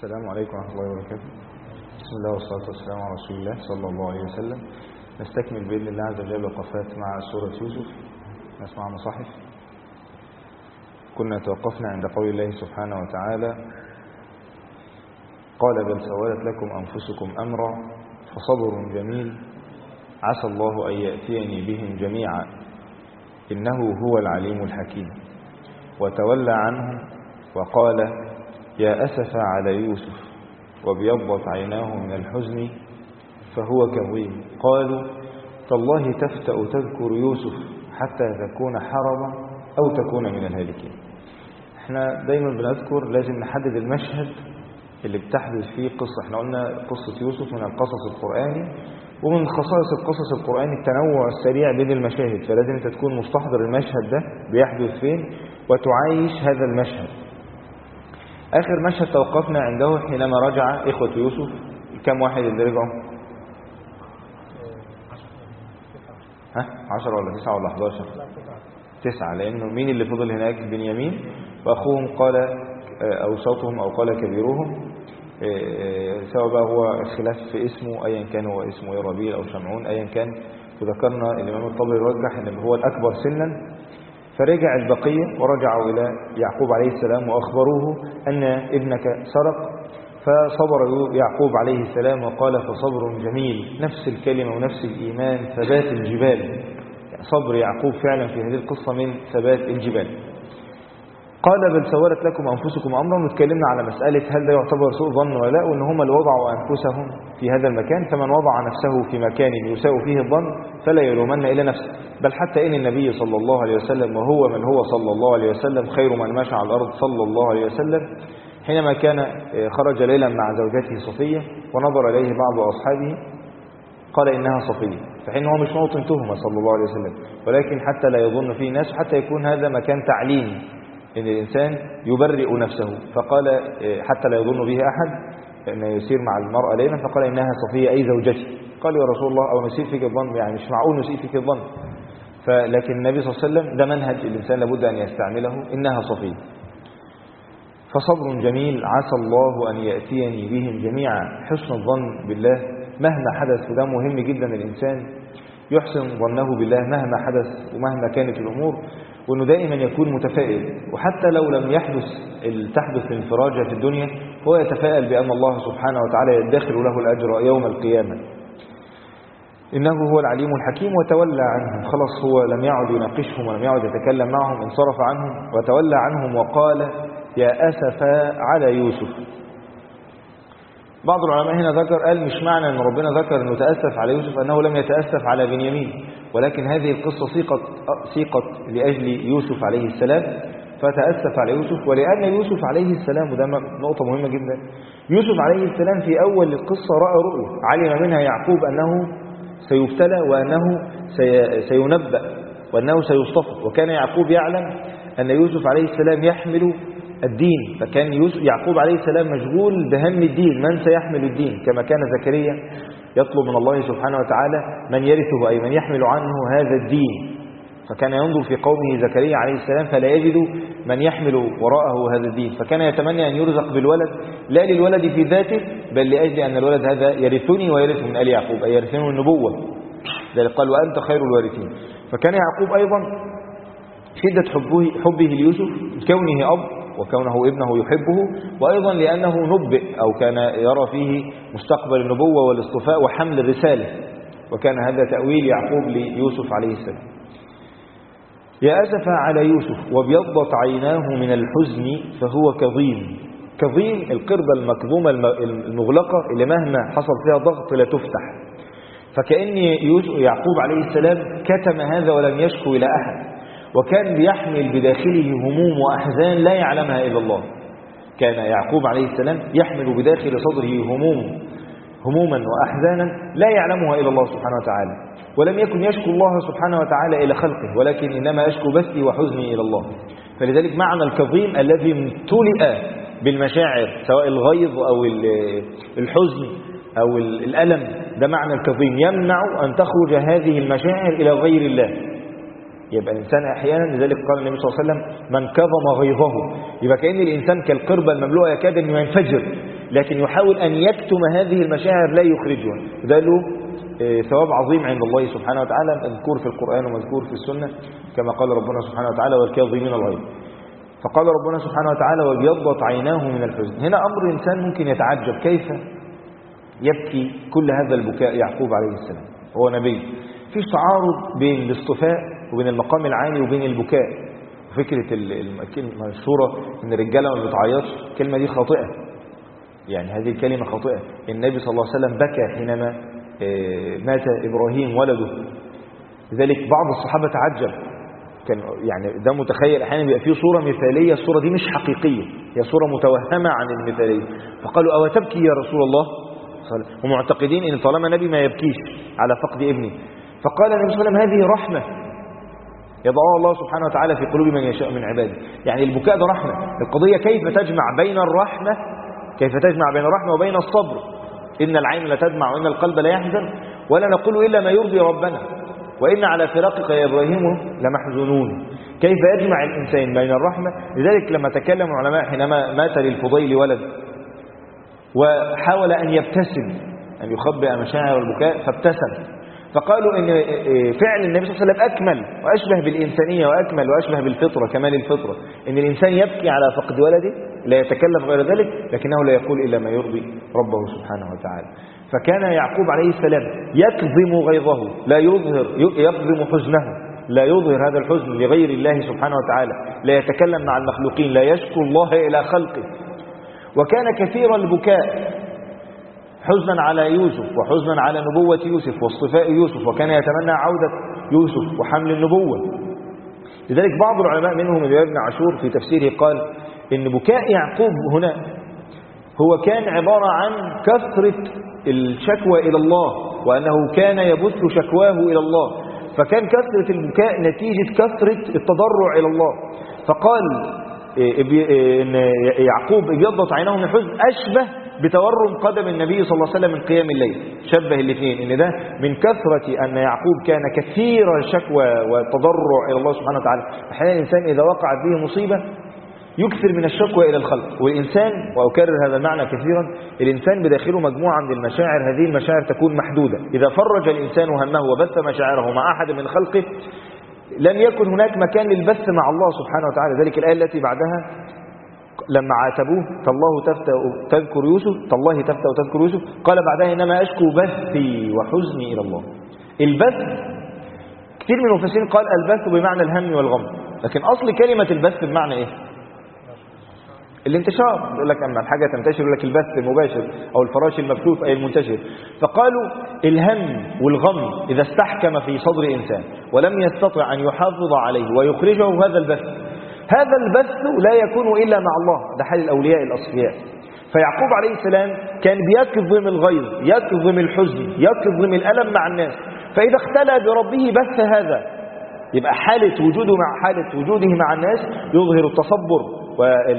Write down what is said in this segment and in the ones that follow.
السلام عليكم ورحمة الله وبركاته. بسم الله والصلاة والسلام على رسول الله صلى الله عليه وسلم. نستكمل بإذن الله عز وجل وقفات مع سورة يوسف. نسمع مصاحف. كنا توقفنا عند قول الله سبحانه وتعالى: قال بل سولت لكم أنفسكم أمرا فصبر جميل عسى الله أن يأتيني بهم جميعا إنه هو العليم الحكيم. وتولى عنهم وقال: يا أسفا على يوسف وابيضت عيناه من الحزن فهو كظيم. قالوا تالله تفتأ تذكر يوسف حتى تكون حرما أو تكون من الهالكين. احنا دايما بنذكر لازم نحدد المشهد اللي بتحدث فيه قصة. احنا قلنا قصة يوسف من القصص القرآني، ومن خصائص القصص القرآني التنوع السريع بين المشاهد، فلازم انت تكون مستحضر المشهد ده بيحدث فين وتعايش هذا المشهد. آخر مشهد توقفنا عنده حينما رجع إخوة يوسف. كم واحد اللي رجعوا؟ 10 ولا 9 ولا 11؟ 9، لأنه مين اللي فضل هناك؟ بنيامين وأخوهم قال أوسطهم أو قال كبيرهم، سواء بقى هو خلاف في اسمه، أيا كان هو اسمه ربيع أو شمعون أيا كان. وذكرنا الإمام الطبري رجح أنه هو الأكبر سنا. فرجع البقية ورجعوا إلى يعقوب عليه السلام وأخبروه أن ابنك سرق، فصبر يعقوب عليه السلام وقال فصبر جميل. نفس الكلمة ونفس الإيمان، ثبات الجبال. يعني صبر يعقوب فعلا في هذه القصة من ثبات الجبال. قال بل سولت لكم أنفسكم أمرا. واتكلمنا على مسألة هل ده يعتبر سوء ظن ولا لا، وأن هم اللي وضعوا أنفسهم في هذا المكان، فمن وضع نفسه في مكان يساء فيه الظن فلا يلومن إلى نفسه. بل حتى إن النبي صلى الله عليه وسلم، وهو من هو صلى الله عليه وسلم خير من مشى على الأرض صلى الله عليه وسلم، حينما كان خرج ليلا مع زوجته صفية ونظر إليه بعض أصحابه قال إنها صفية، فحين هو مش موطن تهمة صلى الله عليه وسلم، ولكن حتى لا يظن فيه الناس، وحتى يكون هذا مكان تعليم إن الإنسان يبرئ نفسه. فقال حتى لا يظن به أحد أن يسير مع المرأة ليلا، فقال إنها صفية أي زوجتي. قال يا رسول الله أو نسيء فيك الظن، يعني مش معقول نسيء فيك الظن. لكن النبي صلى الله عليه وسلم ده منهج الإنسان لابد أن يستعمله، إنها صفية. فصبر جميل عسى الله أن يأتيني بهم جميعا. حسن الظن بالله مهما حدث، وده مهم جدا الإنسان يحسن ظنه بالله مهما حدث ومهما كانت الأمور، وأنه دائما يكون متفائل. وحتى لو لم تحدث انفراجة في الدنيا، هو يتفائل بأن الله سبحانه وتعالى يدخر له الأجر يوم القيامة. إنه هو العليم الحكيم. وتولى عنهم، خلاص هو لم يعد يناقشهم ولم يعد يتكلم معهم، انصرف عنهم. وتولى عنهم وقال يا أسفا على يوسف. بعض العلماء هنا قال مش معنى أن ربنا ذكر أنه تأسف على يوسف أنه لم يتأسف على بنيامين، ولكن هذه القصة سيقت لأجل يوسف عليه السلام، فتأسف على يوسف. ولأن يوسف عليه السلام، وده نقطة مهمة جدا، يوسف عليه السلام في أول القصة رأى رؤيا علم منها يعقوب أنه سيبتلى وأنه سينبأ وأنه سيصطفى. وكان يعقوب يعلم أن يوسف عليه السلام يحمل الدين، فكان يعقوب عليه السلام مشغول بهم الدين، من سيحمل الدين، كما كان زكريا يطلب من الله سبحانه وتعالى من يرثه أي من يحمل عنه هذا الدين. فكان ينظر في قومه زكريا عليه السلام فلا يجد من يحمل وراءه هذا الدين، فكان يتمنى أن يرزق بالولد، لا للولد في ذاته بل لأجل أن الولد هذا يرثني ويرث من آل يعقوب، أي يرثنه النبوة. ذلك قال وأنت خير الوارثين. فكان يعقوب أيضا شدة حبه ليوسف، كونه أب وكونه ابنه يحبه، وأيضا لأنه نبئ أو كان يرى فيه مستقبل النبوة والاصطفاء وحمل الرسالة، وكان هذا تأويل يعقوب ليوسف عليه السلام. يا أسفا على يوسف وابيضت عيناه من الحزن فهو كظيم. كظيم القربة المكظومة المغلقة اللي مهما حصل فيها ضغط لا تفتح. فكأن يعقوب عليه السلام كتم هذا ولم يشكو إلى أحد، وكان بيحمل بداخله هموم وأحزان لا يعلمها إلا الله. كان يعقوب عليه السلام يحمل بداخل صدره هموما وأحزانا لا يعلمها إلا الله سبحانه وتعالى، ولم يكن يشكو الله سبحانه وتعالى إلى خلقه، ولكن إنما يشكو بثي وحزني إلى الله. فلذلك معنى الكظيم الذي امتلئ بالمشاعر، سواء الغيظ أو الحزن أو الألم، ده معنى الكظيم، يمنع أن تخرج هذه المشاعر إلى غير الله. يبقى الإنسان أحيانا، لذلك قال النبي صلى الله عليه وسلم من كظم غيظه، يبقى كأن الإنسان كالقربة المملوءة يكاد أن ينفجر لكن يحاول أن يكتم هذه المشاعر لا يخرجها. ده له ثواب عظيم عند الله سبحانه وتعالى، مذكور في القرآن ومذكور في السنة، كما قال ربنا سبحانه وتعالى والكاظمين الغيظ. فقال ربنا سبحانه وتعالى وابيضت عيناه من الحزن. هنا أمر إنسان ممكن يتعجب، كيف يبكي كل هذا البكاء يعقوب عليه السلام؟ هو نبي. في تعارض بين الاصطفاء وبين المقام العالي وبين البكاء. فكرة الكلمة المشهورة إن الرجالة ما بتعيطش، الكلمة دي خاطئة، يعني هذه الكلمة خاطئة. النبي صلى الله عليه وسلم بكى حينما مات إبراهيم ولده. لذلك بعض الصحابة تعجب، كان يعني ده متخيل أحيانا بيبقى فيه صورة مثالية، الصورة دي مش حقيقية، هي صورة متوهمة عن المثالية. فقالوا أو تبكي يا رسول الله؟ ومعتقدين إن طالما نبي ما يبكيش على فقد ابنه. فقال النبي صلى الله عليه وسلم هذه رحمة يضعها الله سبحانه وتعالى في قلوب من يشاء من عباده. يعني البكاء ده رحمة. القضية كيف تجمع بين الرحمة، كيف تجمع بين الرحمة وبين الصبر. إن العين لا تدمع وإن القلب لا يحزن ولا نقول إلا ما يرضي ربنا وإن على فراقك يا إبراهيم لمحزونون. كيف يجمع الإنسان بين الرحمة؟ لذلك لما تكلم العلماء حينما مات للفضيل ولد وحاول أن يبتسم، أن يخبئ مشاعر البكاء فابتسم، فقالوا إن فعل النبي صلى الله عليه وسلم أكمل وأشبه بالإنسانية وأكمل وأشبه بالفطرة، كمال الفطرة، إن الإنسان يبكي على فقد ولده لا يتكلم غير ذلك، لكنه لا يقول إلا ما يرضي ربه سبحانه وتعالى. فكان يعقوب عليه السلام يكظم غيظه، لا يظهر، يكظم حزنه، لا يظهر هذا الحزن لغير الله سبحانه وتعالى، لا يتكلم مع المخلوقين، لا يشكو الله إلى خلقه. وكان كثير البكاء حزنا على يوسف وحزنا على نبوة يوسف واصطفاء يوسف، وكان يتمنى عودة يوسف وحمل النبوة. لذلك بعض العلماء منهم ابن عاشور في تفسيره قال إن بكاء يعقوب هنا هو كان عبارة عن كثرة الشكوى إلى الله، وأنه كان يبث شكواه إلى الله، فكان كثرة البكاء نتيجة كثرة التضرع إلى الله. فقال إن يعقوب ابيضت عيناه من الحزن أشبه بتورم قدم النبي صلى الله عليه وسلم من قيام الليل، شبه الاثنين، ان ده من كثرة ان يعقوب كان كثير الشكوى والتضرع الى الله سبحانه وتعالى. احيانا الانسان اذا وقعت به مصيبة يكثر من الشكوى الى الخلق، والانسان، واكرر هذا المعنى كثيرا، الانسان بداخله مجموعة من المشاعر، هذه المشاعر تكون محدودة. اذا فرج الانسان همه وبث مشاعره مع احد من خلقه لم يكن هناك مكان للبث مع الله سبحانه وتعالى. ذلك الآية التي بعدها لما عاتبوه تالله تذكر يوسف، تالله تفتأ تذكر يوسف، قال بعدها إنما أشكو بثي وحزني إلى الله. البث كثير من المفسرين قال البث بمعنى الهم والغم، لكن أصل كلمة البث بمعنى إيه؟ الانتشار. يقول لك أما الحاجة تنتشر يقول لك البث المباشر أو الفراش المبثوث أي المنتشر. فقالوا الهم والغم إذا استحكم في صدر إنسان ولم يستطع أن يحافظ عليه ويخرجه هذا البث، هذا البث لا يكون إلا مع الله، ده حال الأولياء الأصفياء. فيعقوب عليه السلام كان بيكظم الغيظ، يكظم الحزن، يكظم الألم مع الناس، فإذا اختلى بربه بث هذا، يبقى حالة وجوده مع الناس يظهر التصبر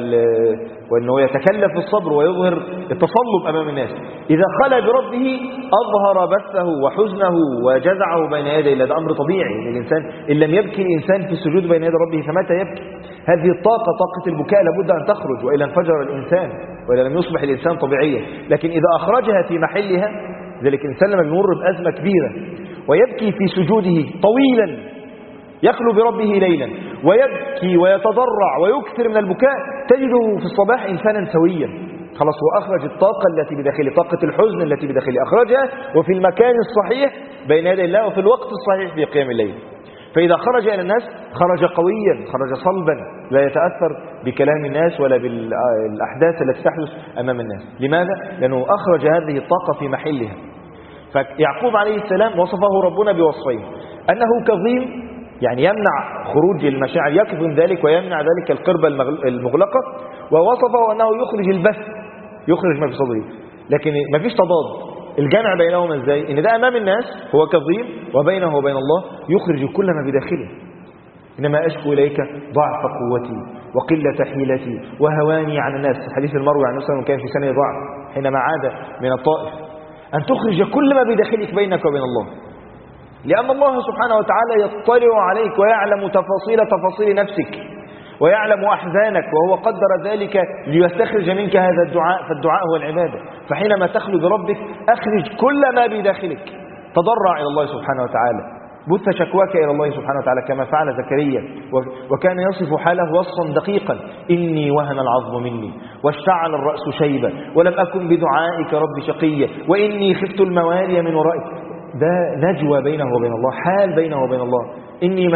وأنه يتكلف الصبر ويظهر التصلب أمام الناس. إذا خلى بربه أظهر بثه وحزنه وجزعه بين يدي الله. ده أمر طبيعي إن الإنسان إن لم يبكي الإنسان في السجود بين يدي ربه فمتى يبكي؟ هذه الطاقة، طاقة البكاء، لابد أن تخرج، وإلا انفجر الإنسان وإلا لم يصبح الإنسان طبيعيا. لكن إذا أخرجها في محلها، ذلك الإنسان لما يمر بأزمة كبيرة ويبكي في سجوده طويلا يخلو بربه ليلا ويبكي ويتضرع ويكثر من البكاء، تجده في الصباح إنسانا سويا، خلاص هو أخرج الطاقة التي بداخله، طاقة الحزن التي بداخله أخرجها، وفي المكان الصحيح بين يدي الله وفي الوقت الصحيح في قيام الليل. فإذا خرج إلى الناس خرج قويا، خرج صلبا، لا يتأثر بكلام الناس ولا بالأحداث التي تحدث أمام الناس. لماذا؟ لأنه أخرج هذه الطاقة في محلها. فيعقوب عليه السلام وصفه ربنا بوصفين: أنه كظيم، يعني يمنع خروج المشاعر، يكظم ذلك ويمنع ذلك القربة المغلقة، ووصفه أنه يخرج البث، يخرج ما في صدره. لكن ما فيش تضاد، الجمع بينهما ازاي؟ ان ده امام الناس هو كظيم، وبينه وبين الله يخرج كل ما بداخله. انما اشكو اليك ضعف قوتي وقلة حيلتي وهواني عن الناس. الحديث المروي عن وسلم كان في سنة ضعف حينما عاد من الطائف، ان تخرج كل ما بداخلك بينك وبين الله، لأن الله سبحانه وتعالى يطلع عليك ويعلم تفاصيل نفسك، ويعلم أحزانك، وهو قدر ذلك ليستخرج منك هذا الدعاء، فالدعاء هو العبادة. فحينما تخلو بربك أخرج كل ما بداخلك، تضرع إلى الله سبحانه وتعالى، بث شكواك إلى الله سبحانه وتعالى كما فعل زكريا، وكان يصف حاله وصفا دقيقا: إني وهن العظم مني واشتعل الرأس شيبا ولم أكن بدعائك رب شقيا وإني خفت الموالي من ورائك. ده نجوى بينه وبين الله، حال بينه وبين الله. أني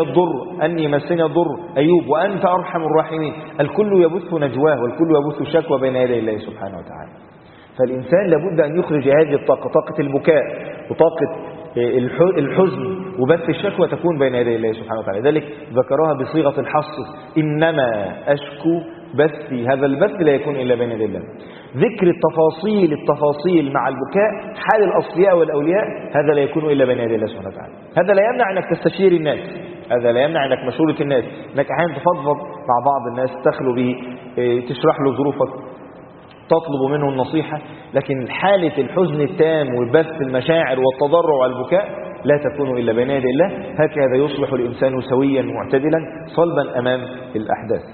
مسني الضر أيوب وأنت أرحم الراحمين. الكل يبث نجواه والكل يبث شكوى بين يدي الله سبحانه وتعالى. فالإنسان لابد أن يخرج هذه الطاقة، طاقة البكاء وطاقة الحزن وبث الشكوى، تكون بين يدي الله سبحانه وتعالى. ذلك ذكرها بصيغة الحصر: إنما أشكو بثي. هذا البث لا يكون إلا بين يدي الله. ذكر التفاصيل مع البكاء، حال الأصفياء والأولياء، هذا لا يكون إلا بين يدي الله سبحانه وتعالى. هذا لا يمنع أنك تستشير الناس، هذا لا يمنع أنك مشورة الناس، أنك أحيانا تفضفض مع بعض الناس، تخلو به، تشرح له ظروفك، تطلب منه النصيحة. لكن حالة الحزن التام وبث المشاعر والتضرع والبكاء لا تكون إلا بين يدي الله. هكذا يصبح الإنسان سويا معتدلا صلبا أمام الأحداث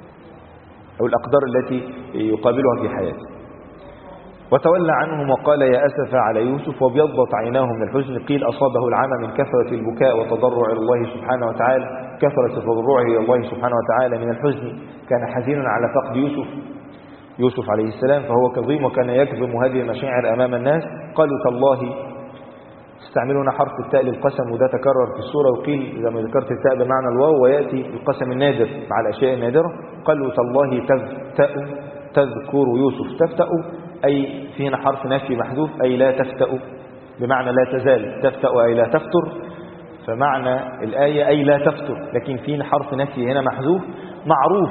أو الأقدار التي يقابلها في حياته. وتولى عنهم وقال يا أسف على يوسف وابيضت عيناه من الحزن. قيل أصابه العمى من كثرة البكاء وتضرع إلى الله سبحانه وتعالى، كثرة تضرعه إلى الله سبحانه وتعالى من الحزن. كان حزينا على فقد يوسف عليه السلام، فهو كظيم وكان يكظم هذه المشاعر أمام الناس. قالوا تالله، استعملون حرف التاء للقسم، وده تكرر في السورة، وقيل إذا ما ذكرت التاء بمعنى الواو ويأتي القسم النادر مع الأشياء النادرة. قالوا تالله تذكر يوسف. تفتأ أي فينا حرف نفي محذوف، أي لا تفتأ بمعنى لا تزال، تفتأ أي لا تفتر، فمعنى الآية أي لا تفتر، لكن فينا حرف نفي هنا محذوف معروف.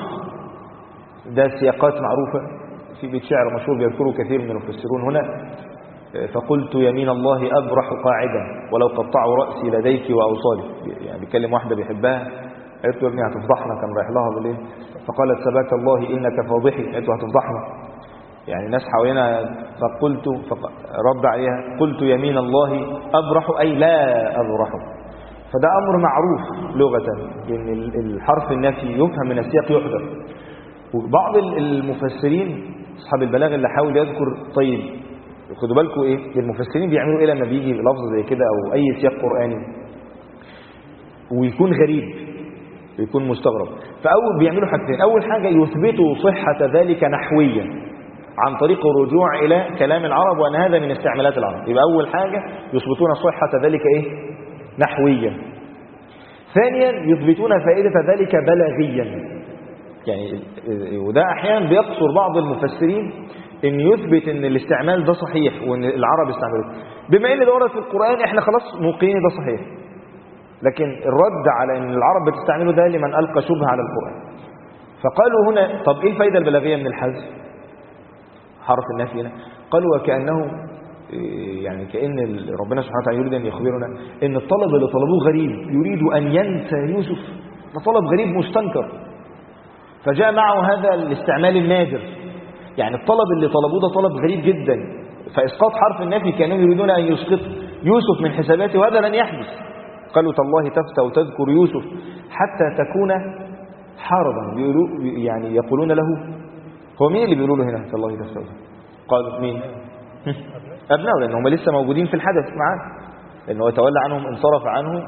ده سياقات معروفة في بيت شعر مشهور بيذكره كثير من المفسرون هنا: فقلت يمين الله أبرح قاعدا ولو قطعوا رأسي لديك وأوصالي. يعني بيكلم واحدة بيحبها، قالت له يا ابني هتفضحنا، كان رايح لها بالليل، فقالت سباك الله إنك فاضحي، قالت له هتفضحنا. يعني ناس حوالينا، رد عليها قلت يمين الله أبرح أي لا أبرح. فده أمر معروف لغة، إن الحرف النفي يفهم من السياق يحذف. وبعض المفسرين أصحاب البلاغة اللي حاول يذكر، طيب خدوا بالكم المفسرين بيعملوا لما بيجي لفظ زي كده أو أي سياق قرآني ويكون غريب، يكون مستغرب، فأول بيعملوا حاجتين: أول حاجة يثبتوا صحة ذلك نحويا عن طريق الرجوع إلى كلام العرب وأن هذا من استعمالات العرب. يبقى أول حاجة يثبتون صحة ذلك نحويا. ثانيا يثبتون فائدة ذلك بلاغيا. يعني وده أحيانا بيقصر بعض المفسرين إن يثبت إن الاستعمال ده صحيح وإن العرب استعملوه، بما إن ده ورد في القرآن إحنا خلاص موقعين ده صحيح. لكن الرد على إن العرب بتستعمله ده لمن ألقى شبهة على القرآن. فقالوا هنا طب إيه الفائدة البلاغية من الحذف حرف النفي هنا؟ قالوا وكأنه يعني كأن ربنا سبحانه وتعالى يريد أن يخبرنا إن الطلب اللي طلبوه غريب، يريد أن ينسى يوسف، ده طلب غريب مستنكر، فجاء معه هذا الاستعمال النادر. يعني الطلب اللي طلبوه ده طلب غريب جدا، فإسقاط حرف النفي كانوا يريدون أن يسقط يوسف من حساباته، وهذا لن يحدث. قالوا تالله تفتأ وتذكر يوسف حتى تكون حرضا، يعني يقولون له، هو مين اللي بيقولوا له هنا تالله تفتأ؟ قالوا مين؟ أبناء، لأنهم لسه موجودين في الحدث معاه، لأنه يتولى عنهم، انصرف عنه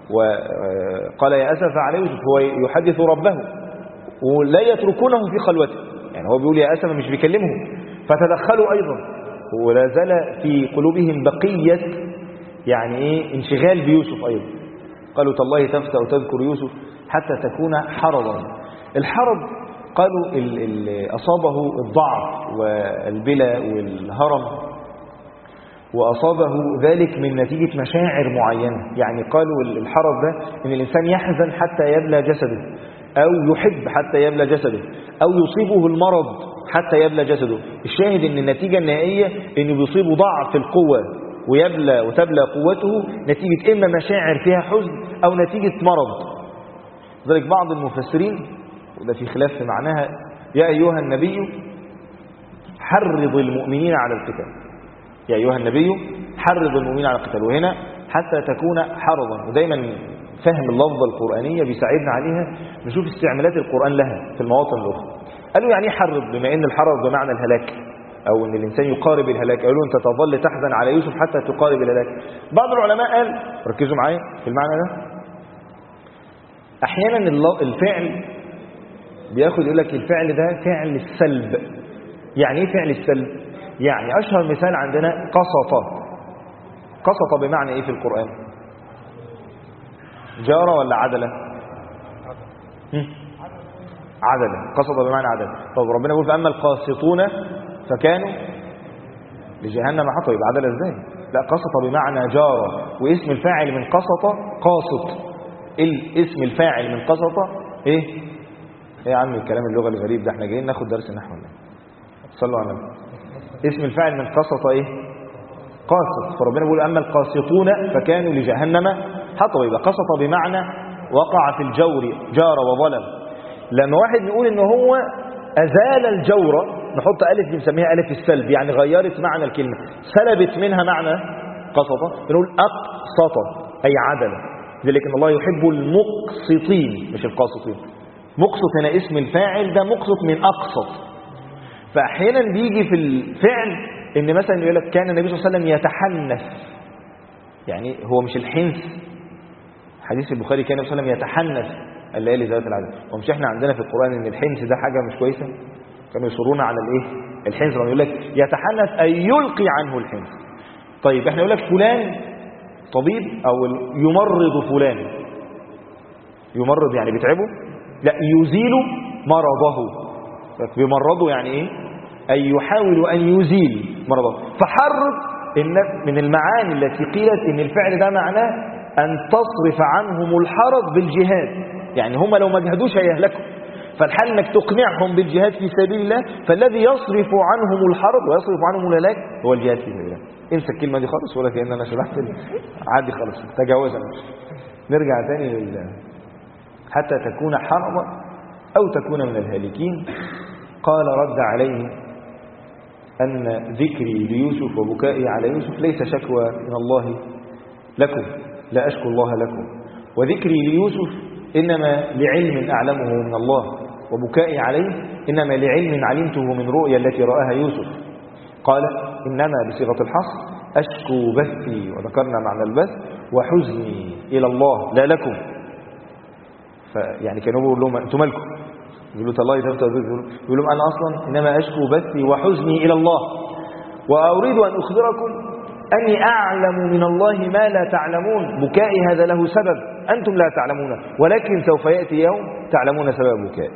وقال يا أسف على يوسف. هو يحدث ربه ولا يتركونه في خلوته، يعني هو بيقول يا أسف مش بيكلمهم، فتدخلوا أيضا، ولا زال في قلوبهم بقية يعني انشغال بيوسف أيضا. قالوا تالله تفتأ وتذكر يوسف حتى تكون حرضا. الحرض قالوا أصابه الضعف والبلا والهرم، وأصابه ذلك من نتيجة مشاعر معينة. يعني قالوا الحرض ده إن الإنسان يحزن حتى يبلى جسده، أو يحب حتى يبلى جسده، أو يصيبه المرض حتى يبلى جسده. الشاهد إن النتيجة النهائية إنه بيصيبه ضعف في القوة وتبلى قوته نتيجة إما مشاعر فيها حزن أو نتيجة مرض. ذلك بعض المفسرين، وده في خلاف في معناها، يا أيها النبي حرض المؤمنين على القتال. يا أيها النبي حرض المؤمنين على القتال، وهنا حتى تكون حرضا. ودايما فهم اللفظة القرآنية بيساعدنا عليها نشوف استعمالات القرآن لها في المواطن الأخرى. قالوا يعني حرض، بما ان الحرض بمعنى الهلاك او ان الانسان يقارب الهلاك، قالوا انت تظل تحزن على يوسف حتى تقارب الهلاك. بعض العلماء قال، ركزوا معايا في المعنى ده، احيانا الفعل بياخد يقول لك الفعل ده فعل السلب. يعني ايه فعل السلب؟ يعني اشهر مثال عندنا قسط. قسط بمعنى ايه في القرآن؟ جار ولا عدلة؟ عدلة. قسط بمعنى عدلة. طب ربنا يقول فأما القاسطون فكانوا لجهنم حطب، يبقى عدلة ازاي؟ لا، قسط بمعنى جار، واسم الفاعل من قسط قاسط. اسم الفاعل من قسط ايه يا عم الكلام اللغة الغريب ده، احنا جايين ناخد درس نحو الله. صلوا على النبي. اسم الفاعل من قسط ايه؟ قاسط. فربنا بيقول اما القاسطون فكانوا لجهنم حطب، يبقى قسط بمعنى وقع في الجور، جار وظلم. لما واحد نقول ان هو ازال الجور، نحط الف بنسميها الف السلب، يعني غيرت معنى الكلمه، سلبت منها معنى قسطه، بنقول اقسط اي عدل. لذلك ان الله يحب المقسطين مش القاسطين. مقسط هنا اسم الفاعل، ده مقسط من اقسط. فاحيانا بيجي في الفعل ان مثلا يقول لك كان النبي صلى الله عليه وسلم يتحنث، يعني هو مش الحنث. حديث البخاري كان النبي صلى الله عليه وسلم يتحنث الليالي ذات العدد. ومش احنا عندنا في القرآن ان الحنث ده حاجة مش كويسة؟ كانوا يصرون على الايه؟ الحنث. لما يقول لك يتحنث اي يلقي عنه الحنث. طيب احنا يقول لك فلان طبيب او يمرض فلان. يمرض يعني بيتعبه؟ لا، يزيل مرضه. بيمرضه يعني ايه؟ اي يحاول ان يزيل مرضه. فحرض ان من المعاني التي قيلت ان الفعل ده معناه أن تصرف عنهم الحرج بالجهاد، يعني هم لو ما جهدوش هيهلكوا، فالحال أنك تقنعهم بالجهاد في سبيل الله، فالذي يصرف عنهم الحرج ويصرف عنهم الهلاك هو الجهاد في سبيل الله. انسى الكلمة دي خالص، ولا كأن أنا شرحت عادي خالص، تجاوزها. نرجع تاني حتى تكون حربا أو تكون من الهالكين. قال رد عليه أن ذكري ليوسف وبكائي على يوسف ليس شكوى من الله لكم، لا أشكو الله لكم، وذكري ليوسف إنما لعلم أعلمه من الله، وبكائي عليه إنما لعلم علمته من رؤيا التي رآها يوسف. قال إنما بصيغة الحصر أشكو بثي، وذكرنا معنى البث، وحزني إلى الله لا لكم. فيعني كانوا يقولوا لهم أنتم مالكم؟ يقولوا تالله تفتح، يقول لهم أنا أصلا إنما أشكو بثي وحزني إلى الله، وأريد أن أخبركم أني أعلم من الله ما لا تعلمون. بكائي هذا له سبب أنتم لا تعلمونه، ولكن سوف يأتي يوم تعلمون سبب بكائي.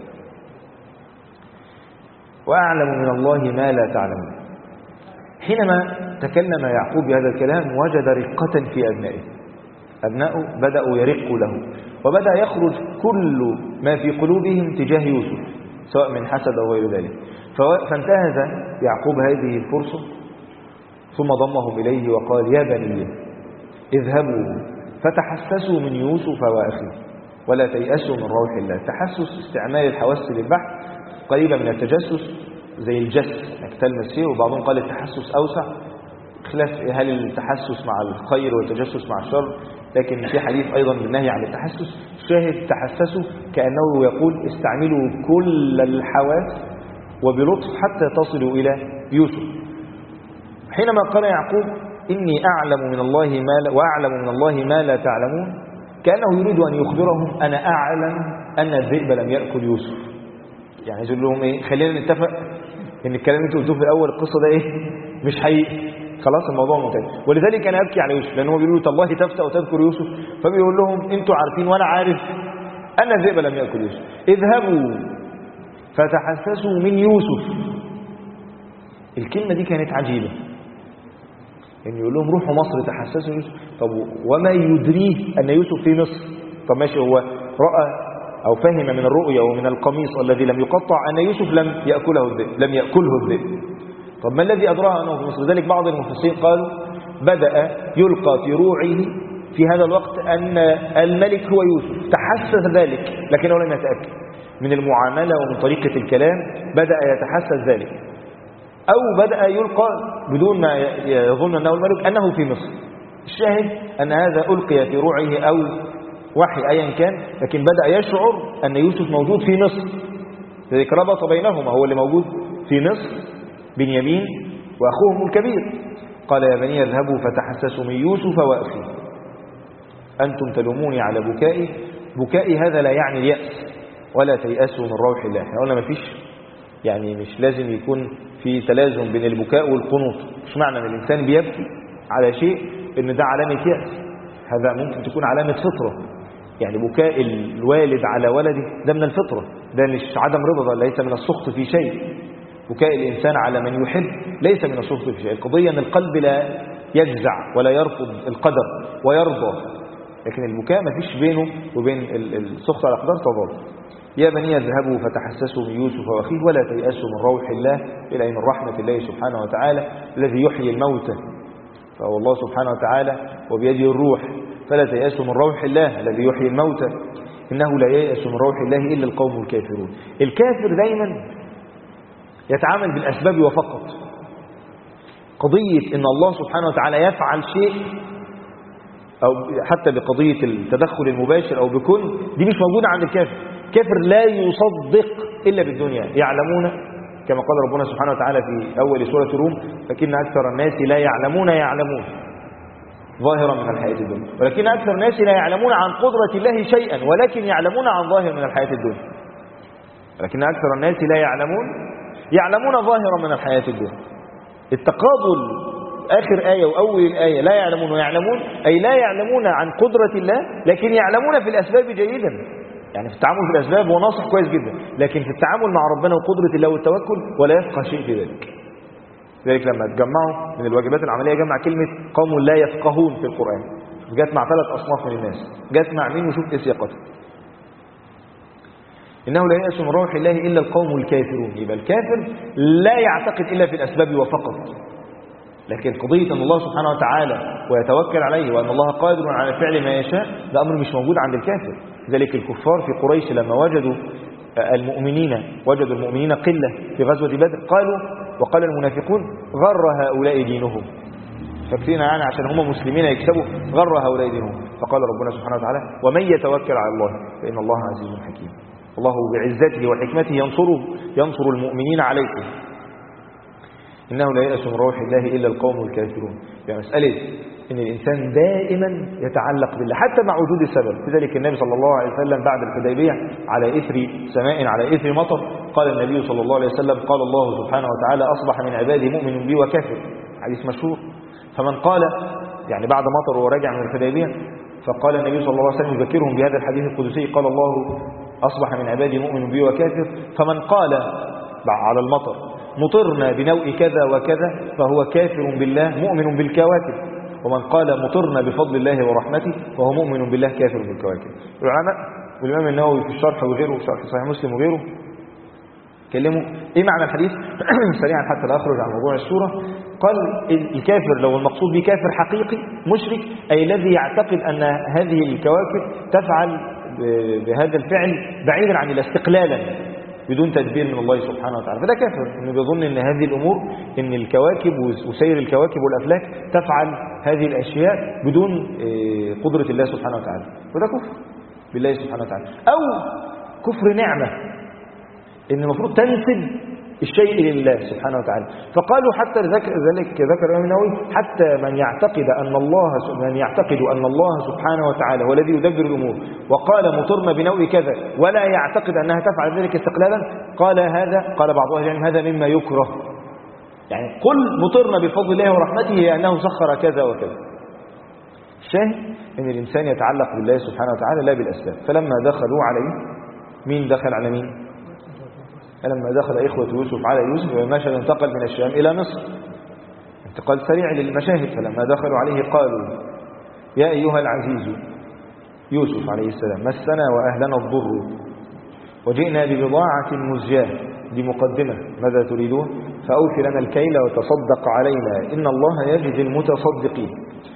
وأعلم من الله ما لا تعلمون. حينما تكلم يعقوب بهذا الكلام وجد رقة في أبنائه. أبنائه بدأوا يرقوا له، وبدأ يخرج كل ما في قلوبهم تجاه يوسف، سواء من حسد أو غير ذلك. فانتهز يعقوب هذه الفرصة ثم ضمهم إليه وقال يا بني اذهبوا فتحسسوا من يوسف وأخيه ولا تيأسوا من روح الله. تحسس استعمال الحواس للبحث، قريبة من التجسس زي الجس انك تلمس فيه، وبعضهم قال التحسس أوسع، خلاف هل التحسس مع الخير والتجسس مع الشر، لكن في حديث أيضا بالنهي عن التحسس. شاهد تحسسوا كأنه يقول استعملوا كل الحواس وبلطف حتى تصلوا إلى يوسف. حينما قال يعقوب إني أعلم من الله وأعلم من الله ما لا تعلمون، كأنه يريد أن يخبرهم أنا أعلم أن الذئب لم يأكل يوسف. يعني يقول لهم إيه؟ خلينا نتفق إن الكلام اللي انتوا قلتوه في الأول القصة ده إيه؟ مش حقيقي، خلاص الموضوع منتهي. ولذلك أنا أبكي على يوسف، لأنه بيقولوا تالله تفتأ وتذكر يوسف، فبيقول لهم أنتوا عارفين وأنا عارف أن الذئب لم يأكل يوسف. اذهبوا فتحسسوا من يوسف. الكلمة دي كانت عجيبة، إن يقول لهم روحوا مصر تحسسوا يوسف. طب وما يدريه أن يوسف في مصر؟ طب ماشي، هو رأى أو فهم من الرؤيا ومن القميص الذي لم يقطع أن يوسف لم يأكله الذئب. طب ما الذي أدراه أنه في مصر؟ ذلك بعض المفسرين قالوا بدأ يلقى في روعه في هذا الوقت أن الملك هو يوسف، تحسس ذلك لكنه لم يتأكد من المعاملة ومن طريقة الكلام، بدأ يتحسس ذلك، أو بدأ يلقى بدون ما يظن أنه الملك أنه في مصر. الشاهد أن هذا ألقي في روعه أو وحي أيا كان، لكن بدأ يشعر أن يوسف موجود في مصر، لذلك ربط بينهما، هو اللي موجود في مصر بنيامين وأخوهم الكبير. قال يا بني اذهبوا فتحسسوا من يوسف وأخيه أنتم تلوموني على بكائي. بكائي هذا لا يعني اليأس، ولا تيأسوا من روح الله. احنا قلنا مفيش، يعني مش لازم يكون في تلازم بين البكاء والقنوط. مش معنى ان الإنسان بيبكي على شيء ان ده علامة يأس، هذا ممكن تكون علامة فطرة. يعني بكاء الوالد على ولده ده من الفطرة، ده مش عدم رضا، ده ليس من السخط في شيء. بكاء الإنسان على من يحب ليس من السخط في شيء. القضية أن القلب لا يجزع ولا يرفض القدر ويرضى، لكن البكاء ما فيش بينه وبين السخط على الأقدار تضاد. يا بني اذهبوا فتحسسوا من يوسف وأخيه ولا تيأسوا من روح الله، إلى من رحمة الله سبحانه وتعالى الذي يحيي الموتى، فهو الله سبحانه وتعالى وبيده الروح. فلا تيأسوا من روح الله الذي يحيي الموتى إنه لا ييأس من روح الله إلا القوم الكافرون. الكافر دايما يتعامل بالأسباب وفقط. قضية إن الله سبحانه وتعالى يفعل شيء، أو حتى بقضية التدخل المباشر أو بكل، دي مش موجودة عند الكافر. الكافر لا يصدق إلا بالدنيا. يعلمون كما قال ربنا سبحانه وتعالى في أول سورة الروم لكن أكثر الناس لا يعلمون ظاهرا من الحياة الدنيا، ولكن أكثر الناس لا يعلمون عن قدرة الله شيئا ولكن يعلمون عن ظاهر من الحياة الدنيا. ولكن أكثر الناس لا يعلمون ظاهرا من الحياة الدنيا. التقابل آخر آية وأول الآية لا يعلمون ويعلمون، أي لا يعلمون عن قدرة الله لكن يعلمون في الأسباب جيدا. يعني في التعامل في الأسباب هو ناصح كويس جدا، لكن في التعامل مع ربنا وقدرة الله والتوكل ولا يفقه شيء في ذلك. لذلك لما تجمعوا من الواجبات العملية جمع كلمة قوم لا يفقهون في القرآن، جات مع 3 أصناف من الناس، جات مع مين وشوف إيه سياقته. إنه لا يأس من روح الله إلا القوم الكافرون. يبقى الكافر لا يعتقد إلا في الأسباب وفقط، لكن قضية أن الله سبحانه وتعالى ويتوكل عليه وأن الله قادر على فعل ما يشاء ده أمر مش موجود عند الكافر. ذلك الكفار في قريش لما وجدوا المؤمنين قلة في غزوة بدر وقال المنافقون غر هؤلاء دينهم، فاكرين يعني عشان هم مسلمين يكسبوا، غر هؤلاء دينهم. فقال ربنا سبحانه وتعالى ومن يتوكل على الله فإن الله عزيز حكيم. الله بعزته وحكمته ينصر المؤمنين عليكم. إنه لا يأس من روح الله إلا القوم الكافرون. يعني مسألة إن الإنسان دائما يتعلق بالله حتى مع وجود السبب. لذلك النبي صلى الله عليه وسلم بعد الحديبية على إثر سماء على إثر مطر قال النبي صلى الله عليه وسلم قال الله سبحانه وتعالى أصبح من عبادي مؤمن بي وكافر، حديث مشهور. فمن قال يعني بعد مطر وراجع من الحديبية فقال النبي صلى الله عليه وسلم يذكرهم بهذا الحديث القدسي قال الله أصبح من عبادي مؤمن بي وكافر. فمن قال على المطر مطرنا بنوء كذا وكذا فهو كافر بالله مؤمن بالكواكب، ومن قال مطرنا بفضل الله ورحمته فهو مؤمن بالله كافر بالكواكب. العلماء والإمام النووي في الشرح وغيره، شرح صحيح مسلم وغيره، كلموا ايه معنى الحديث سريعا حتى لا اخرج عن موضوع السورة. قال الكافر لو المقصود به كافر حقيقي مشرك، أي الذي يعتقد أن هذه الكواكب تفعل بهذا الفعل بعيدا عن الاستقلالا بدون تدبير من الله سبحانه وتعالى، فده كافر. انه بيظن ان هذه الامور، ان الكواكب وسير الكواكب والافلاك تفعل هذه الاشياء بدون قدرة الله سبحانه وتعالى، وده كفر بالله سبحانه وتعالى. او كفر نعمة، ان المفروض تنسب الشيء لله سبحانه وتعالى. فقالوا حتى ذلك ذكر الإمام النووي حتى من يعتقد أن الله سبحانه وتعالى هو الذي يدبر الأمور وقال مطرنا بنوء كذا ولا يعتقد أنها تفعل ذلك استقلالا، قال بعض أهل العلم هذا مما يكره. يعني قل مطرنا بفضل الله ورحمته أنه سخر كذا وكذا. الشاهد أن الإنسان يتعلق بالله سبحانه وتعالى لا بالأسباب. فلما دخلوا عليه، مين دخل على مين؟ لما دخل إخوة يوسف على يوسف المشهد انتقل من الشام إلى مصر، انتقال سريع للمشاهد. فلما دخلوا عليه قالوا يا أيها العزيز يوسف عليه السلام مسنا وأهلنا الضر وجئنا ببضاعة مزجاة. دي مقدمة، ماذا تريدون؟ فأوفي لنا الكيل وتصدق علينا إن الله يجزي المتصدقين.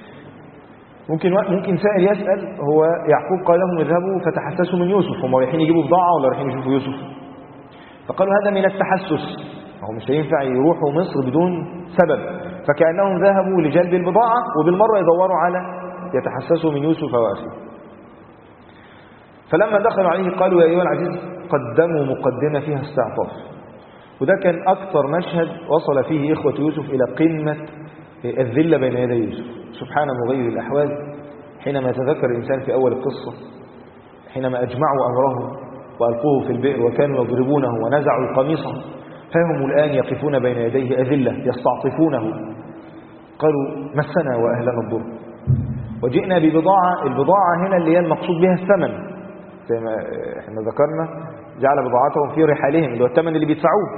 ممكن سائل يسأل هو يعقوب قال لهم اذهبوا فتحسسوا من يوسف، هم رايحين يجيبوا بضاعة ولا رايحين يشوفوا يوسف؟ فقالوا هذا من التحسس، هو مش هينفع يروحوا مصر بدون سبب، فكأنهم ذهبوا لجلب البضاعة وبالمرة يدوروا على يتحسسوا من يوسف وأخيه. فلما دخلوا عليه قالوا يا أيها العزيز قدموا مقدمة فيها استعطاف. وده كان أكثر مشهد وصل فيه إخوة يوسف إلى قمة الذلة بين يدي يوسف. سبحان مغير الأحوال، حينما يتذكر الإنسان في أول القصة حينما أجمعوا أمرهم وألقوه في البئر وكانوا يضربونه ونزعوا قميصه، فهم الآن يقفون بين يديه أذلة يستعطفونه. قالوا مسنا وأهلنا الضر وجئنا ببضاعة. البضاعة هنا اللي هي المقصود بها الثمن، زي ما احنا ذكرنا جعل بضاعتهم في رحالهم اللي هو الثمن اللي بيدفعوه.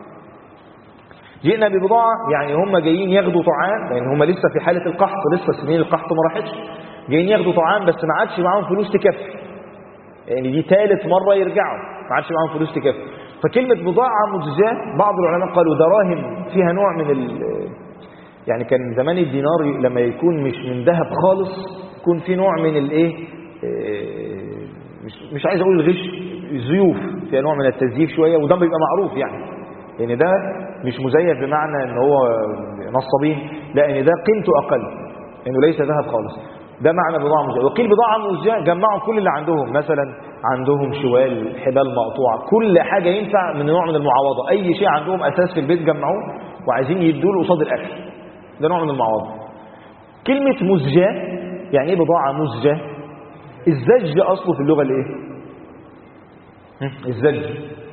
جئنا ببضاعة يعني هم جايين ياخدوا طعام، لأن هم لسه في حالة القحط، لسه سنين القحط ما راحتش، جايين ياخدوا طعام بس ما عادش معاهم فلوس تكفي، يعني دي ثالث مرة يرجعوا ما عادش معاهم فلوس تكفي. فكلمة بضاعة مزجاة بعض العلماء قالوا دراهم فيها نوع من يعني كان زمان الدينار لما يكون مش من ذهب خالص يكون في نوع من الايه، مش عايز اقول الغش، زيوف فيها نوع من التزييف شوية، وده بيبقى معروف يعني ده مش مزيف بمعنى ان هو نصابين، لا ان ده قيمته اقل، انه ليس ذهب خالص. ده معنى بضاعة مزجاة. وقيل بضاعة مزجاة جمعوا كل اللي عندهم، مثلا عندهم شوال، حبال مقطوعة، كل حاجة ينفع من نوع من المعاوضة، أي شيء عندهم أساس في البيت جمعوه وعايزين يدوله قصاد الأكل، ده نوع من المعاوضة. كلمة مزجاة يعني إيه بضاعة مزجاة؟ الزج أصله في اللغة الإيه؟ الزج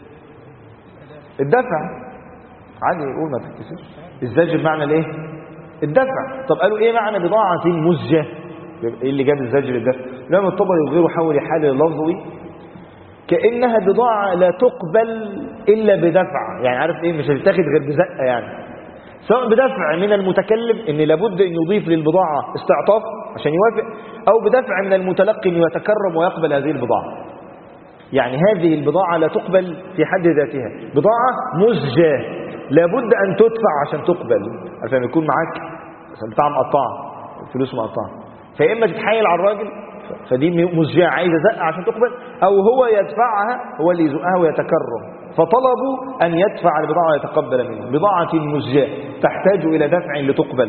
الدفع، عادي يقول ما تتكسرش. الزج بمعنى الإيه؟ الدفع. طب قالوا إيه معنى بضاعة مزجاة؟ ايه اللي جاب الزج للدفع؟ لما الطبري يغير حول حال اللفظي كأنها بضاعة لا تقبل إلا بدفع، يعني عارف ايه، مش هتتاخد غير بزقة، يعني سواء بدفع من المتكلم ان لابد ان يضيف للبضاعة استعطاف عشان يوافق، او بدفع من المتلقي ان يتكرم ويقبل هذه البضاعة. يعني هذه البضاعة لا تقبل في حد ذاتها، بضاعة مزجاة لابد ان تدفع عشان تقبل، عشان يكون معاك بتاع مقطعة الفلوس مقطعة، فإما تتحايل على الراجل فدي مزجاة عايزة زقة عشان تقبل، أو هو يدفعها، هو اللي يزقها ويتكرم، فطلبوا أن يدفع البضاعة ويتقبل منه. بضاعة مزجاة تحتاج إلى دفع لتقبل.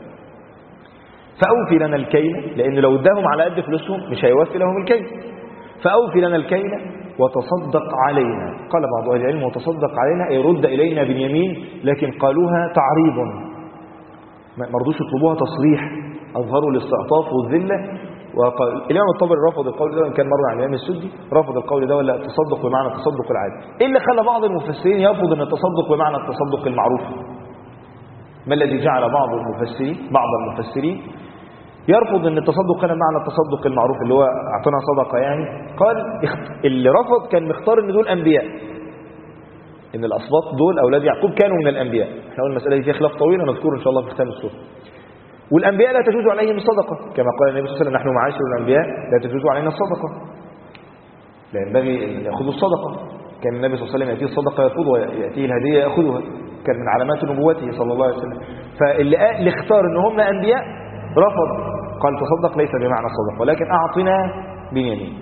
فأوفي لنا الكيل، لأن لو اداهم على قد فلوسهم مش هيوفي لهم الكيل. فأوفي لنا الكيل وتصدق علينا. قال بعض أهل العلم وتصدق علينا أي رد إلينا بنيامين، لكن قالوها تعريضا، ما رضوش يطلبوها تصريح، أظهروا الاستعطاف والذلة. الإمام الطبري رفض القول ده، وإن كان مرة عن الإمام السدي رفض القول ده، ولا التصدق بمعنى التصدق العادي. إيه اللي خلى بعض المفسرين يرفض أن التصدق بمعنى التصدق المعروف؟ ما الذي جعل بعض المفسرين يرفض أن التصدق كان معنى التصدق المعروف اللي هو أعطنا صدقة؟ يعني قال اللي رفض كان مختار أن دول أنبياء، إن الأصباط دول أولاد يعقوب كانوا من الأنبياء. احنا قلنا المسألة دي فيها خلاف طويل نذكره إن شاء الله في ختام السورة. والأنبياء لا تجوز عليهم الصدقة، كما قال النبي صلى الله عليه وسلم نحن معاشر الأنبياء لا تجوز علينا الصدقة، لا ينبغي أن يأخذوا الصدقة. كان النبي صلى الله عليه وسلم يأتيه الصدقة يرفضها ويأتيه الهدية يأخذها، كان من علامات نبوته صلى الله عليه وسلم. فاللي اختار ان هم أنبياء رفض، قال تصدق ليس بمعنى الصدقة ولكن أعطنا بنيامين.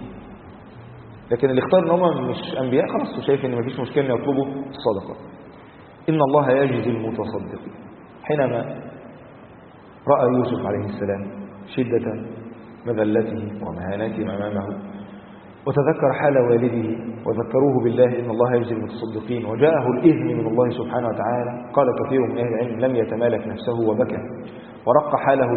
لكن اللي اختار ان هم مش أنبياء خلاص وشايف ان مفيش مشكلة ان يطلبوا الصدقة. إن الله يجزي المتصدقين. حينما رأى يوسف عليه السلام شدة مذلته ومهانته أمامه وتذكر حال والده وذكروه بالله إن الله يجزي المتصدقين، وجاءه الإذن من الله سبحانه وتعالى، قال كثير من أهل العلم لم يتمالك نفسه وبكى ورق حاله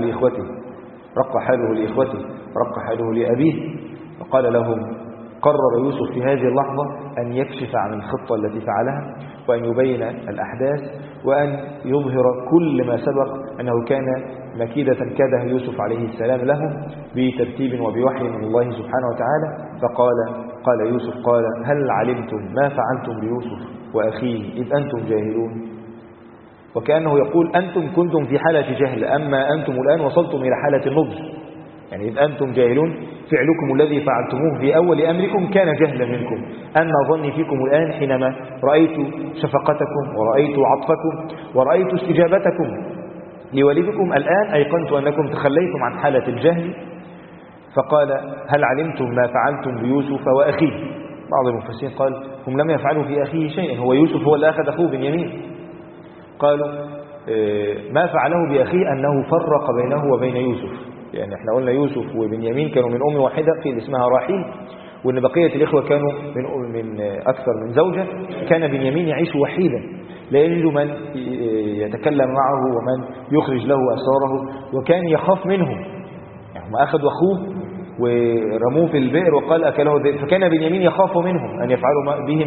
لإخوته رق حاله لأبيه، وقال لهم قرر يوسف في هذه اللحظة أن يكشف عن الخطة التي فعلها وأن يبين الأحداث وأن يظهر كل ما سبق أنه كان مكيدة كاده يوسف عليه السلام له بترتيب وبوحي من الله سبحانه وتعالى. قال يوسف هل علمتم ما فعلتم بيوسف وأخيه إذ أنتم جاهلون؟ وكأنه يقول أنتم كنتم في حالة جهل، أما أنتم الآن وصلتم إلى حالة النضج، يعني إذ أنتم جاهلون فعلكم الذي فعلتموه في أول أمركم كان جهلا منكم، أما ظني فيكم الآن حينما رأيت شفقتكم ورأيت عطفكم ورأيت استجابتكم لوالدكم، الآن أيقنت أنكم تخليتم عن حالة الجهل. فقال هل علمتم ما فعلتم بيوسف وأخيه؟ بعض المفسرين قال هم لم يفعلوا في أخيه شيئا، هو يوسف هو اللي أخذ أخوه بنيامين. قالوا ما فعله بأخيه أنه فرق بينه وبين يوسف، يعني احنا قلنا يوسف وبنيامين كانوا من أم واحدة في اسمها راحيل، وأن بقية الإخوة كانوا من أكثر من زوجة، كان بنيامين يعيش وحيدا لا يجد من يتكلم معه ومن يخرج له أسراره، وكان يخاف منهم. يعني ما أخذوا أخوه ورموه في البئر وقال أكله الذئب، فكان بنيامين يخاف منهم أن يفعلوا به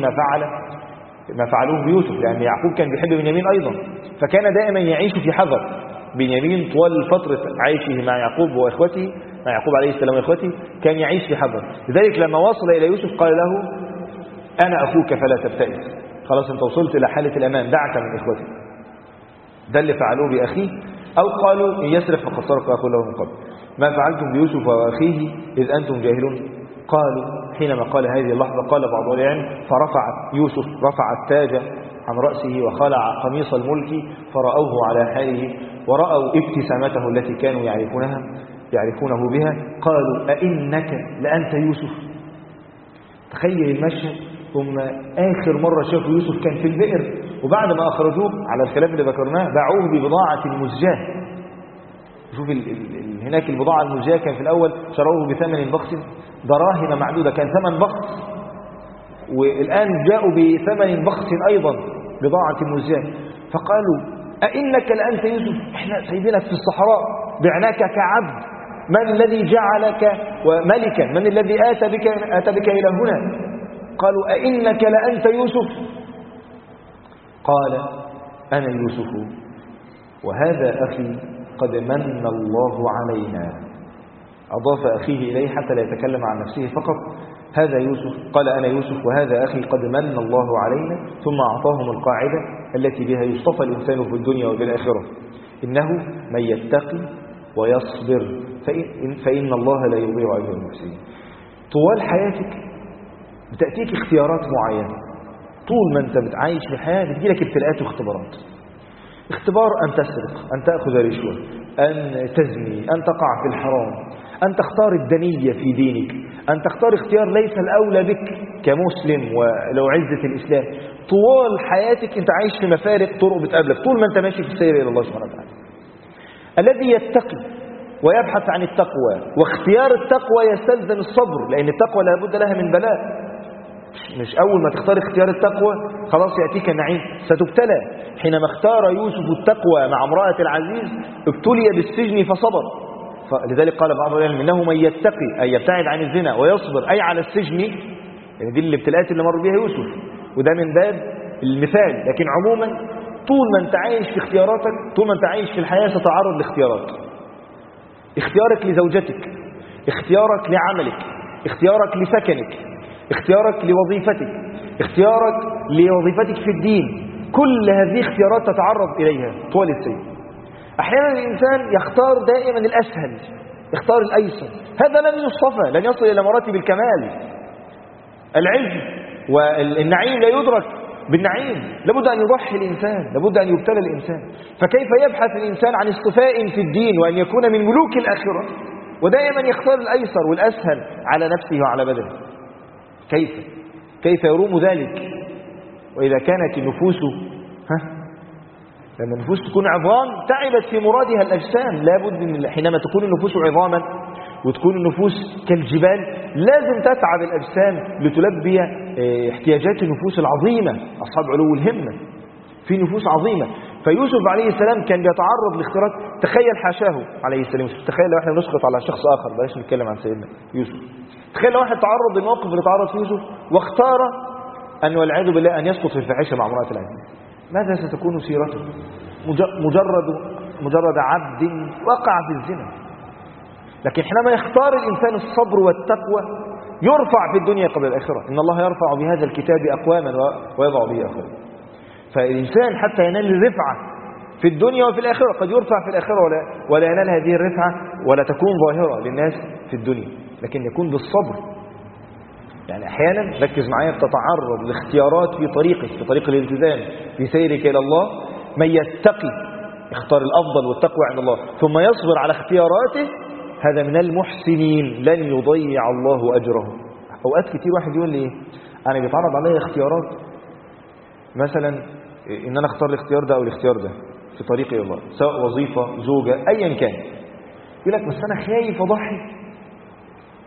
ما فعلوه بيوسف، لأن يعقوب كان بيحب بنيامين أيضا، فكان دائما يعيش في حذر. بنيامين طوال فترة عيشه مع يعقوب وإخوته، مع يعقوب عليه السلام وإخوته، كان يعيش في حذر. لذلك لما وصل إلى يوسف قال له أنا أخوك فلا تبتئس، خلاص أنت وصلت إلى حالة الأمان، دعك من إخوتك. ده اللي فعلوه بأخيه. أو قالوا إن يسرق فقد سرق أخوه له من قبل، ما فعلتم بيوسف وأخيه إذ أنتم جاهلون. قالوا حينما قال هذه اللحظة قال بعض العلم فرفع يوسف التاج عن رأسه وخلع قميص الملك فرأوه على حاله ورأوا ابتسامته التي كانوا يعرفونه بها. قالوا أئنك لأنت يوسف. تخيل المشهد، ثم آخر مرة شافوا يوسف كان في البئر، وبعد ما أخرجوه على الخلاف اللي ذكرناه باعوه ببضاعة مزجاة. شوف هناك البضاعة المزجاة كان في الأول شروه بثمن بخس، دراهم معدودة، كان ثمن بخس، والآن جاءوا بثمن بخس أيضا بضاعة مزجاة. فقالوا أئنك لأنت يوسف، احنا سايبينك في الصحراء بعناك كعبد، من الذي جعلك وملكا، من الذي أتى بك إلى هنا؟ قالوا أئنك لأنت يوسف. قال أنا يوسف وهذا أخي قد من الله علينا. أضاف أخيه إليه حتى لا يتكلم عن نفسه فقط. هذا يوسف، قال أنا يوسف وهذا أخي قد من الله علينا، ثم أعطاهم القاعدة التي بها يصطفى الإنسان في الدنيا وفي الآخرة: إنه من يتقي ويصبر فإن الله لا يضيع أجر المحسنين. طوال حياتك بتأتيك اختيارات معينة، طول ما أنت بتعيش في الحياة بتجيلك ابتلاءات واختبارات. اختبار أن تسرق، أن تأخذ رشوة، أن تزني، أن تقع في الحرام، أن تختار الدنية في دينك، أن تختار اختيار ليس الأولى بك كمسلم ولو عزة الإسلام. طوال حياتك أنت عايش في مفارق طرق بتقابلك طول ما أنت ماشي في السير إلى الله سبحانه وتعالى. الذي يتقي ويبحث عن التقوى، واختيار التقوى يستلزم الصبر، لأن التقوى لابد لها من بلاء. مش أول ما تختار اختيار التقوى خلاص يأتيك النعيم، ستبتلى. حينما اختار يوسف التقوى مع امرأة العزيز ابتلي بالسجن فصبر. لذلك قال بعض العلم إنه من يتقي أي يبتعد عن الزنا ويصبر أي على السجن، يعني دي الابتلاءات اللي مر بها يوسف، وده من باب المثال. لكن عموما طول ما انت عايش في اختياراتك، طول ما انت عايش في الحياة ستعرض لاختيارات. اختيارك لزوجتك، اختيارك لعملك، اختيارك لسكنك، اختيارك لوظيفتك، اختيارك لوظيفتك في الدين، كل هذه اختيارات تتعرض إليها طوال السير. أحيانا الإنسان يختار دائما الأسهل، يختار الأيسر، هذا لن يصطفى، لن يصل إلى مراتب الكمال. العز والنعيم لا يدرك بالنعيم، لابد أن يضحي الإنسان، لابد أن يبتلى الإنسان. فكيف يبحث الإنسان عن اصطفاء في الدين وأن يكون من ملوك الآخرة ودائما يختار الأيسر والأسهل على نفسه وعلى بدنه؟ كيف يروم ذلك؟ وإذا كانت النفوس لما النفوس تكون عظام تعبت في مرادها الأجسام، لابد من حينما تكون النفوس عظاما وتكون النفوس كالجبال لازم تتعب الأجسام لتلبي احتياجات النفوس العظيمة أصحاب علو الهمة. في نفوس عظيمة. فيوسف عليه السلام كان بيتعرض لاختيارات. تخيل حاشاه عليه السلام، تخيل لو احنا نسقط على شخص آخر، بلاش نتكلم عن سيدنا يوسف. تخيل لو واحد تعرض للموقف اللي تعرض فيه يوسف واختار أن والعياذ بالله أن يسقط في الفاحشة مع امرأة العزيز، ماذا ستكون سيرته؟ مجرد عبد وقع في الزنا. لكن حينما يختار الإنسان الصبر والتقوى يرفع في الدنيا قبل الآخرة. إن الله يرفع بهذا الكتاب أقواما ويضع به آخرين. فالإنسان حتى ينال الرفعة في الدنيا وفي الآخرة، قد يرفع في الآخرة ولا ينال هذه الرفعة ولا تكون ظاهرة للناس في الدنيا، لكن يكون بالصبر. يعني أحيانا ركز معايا، بتتعرض لاختيارات في طريقك، في طريق الالتزام، في سيرك إلى الله. من يتقي اختار الأفضل والتقوى عند الله ثم يصبر على اختياراته، هذا من المحسنين، لن يضيع الله أجره. أوقات كتير واحد يقول لي إيه؟ أنا بيتعرض علي اختيارات، مثلا إن أنا اختار الاختيار ده أو الاختيار ده في طريق إلى الله، سواء وظيفة، زوجة، أيا كان. يقول لك بس أنا خايف أضحي.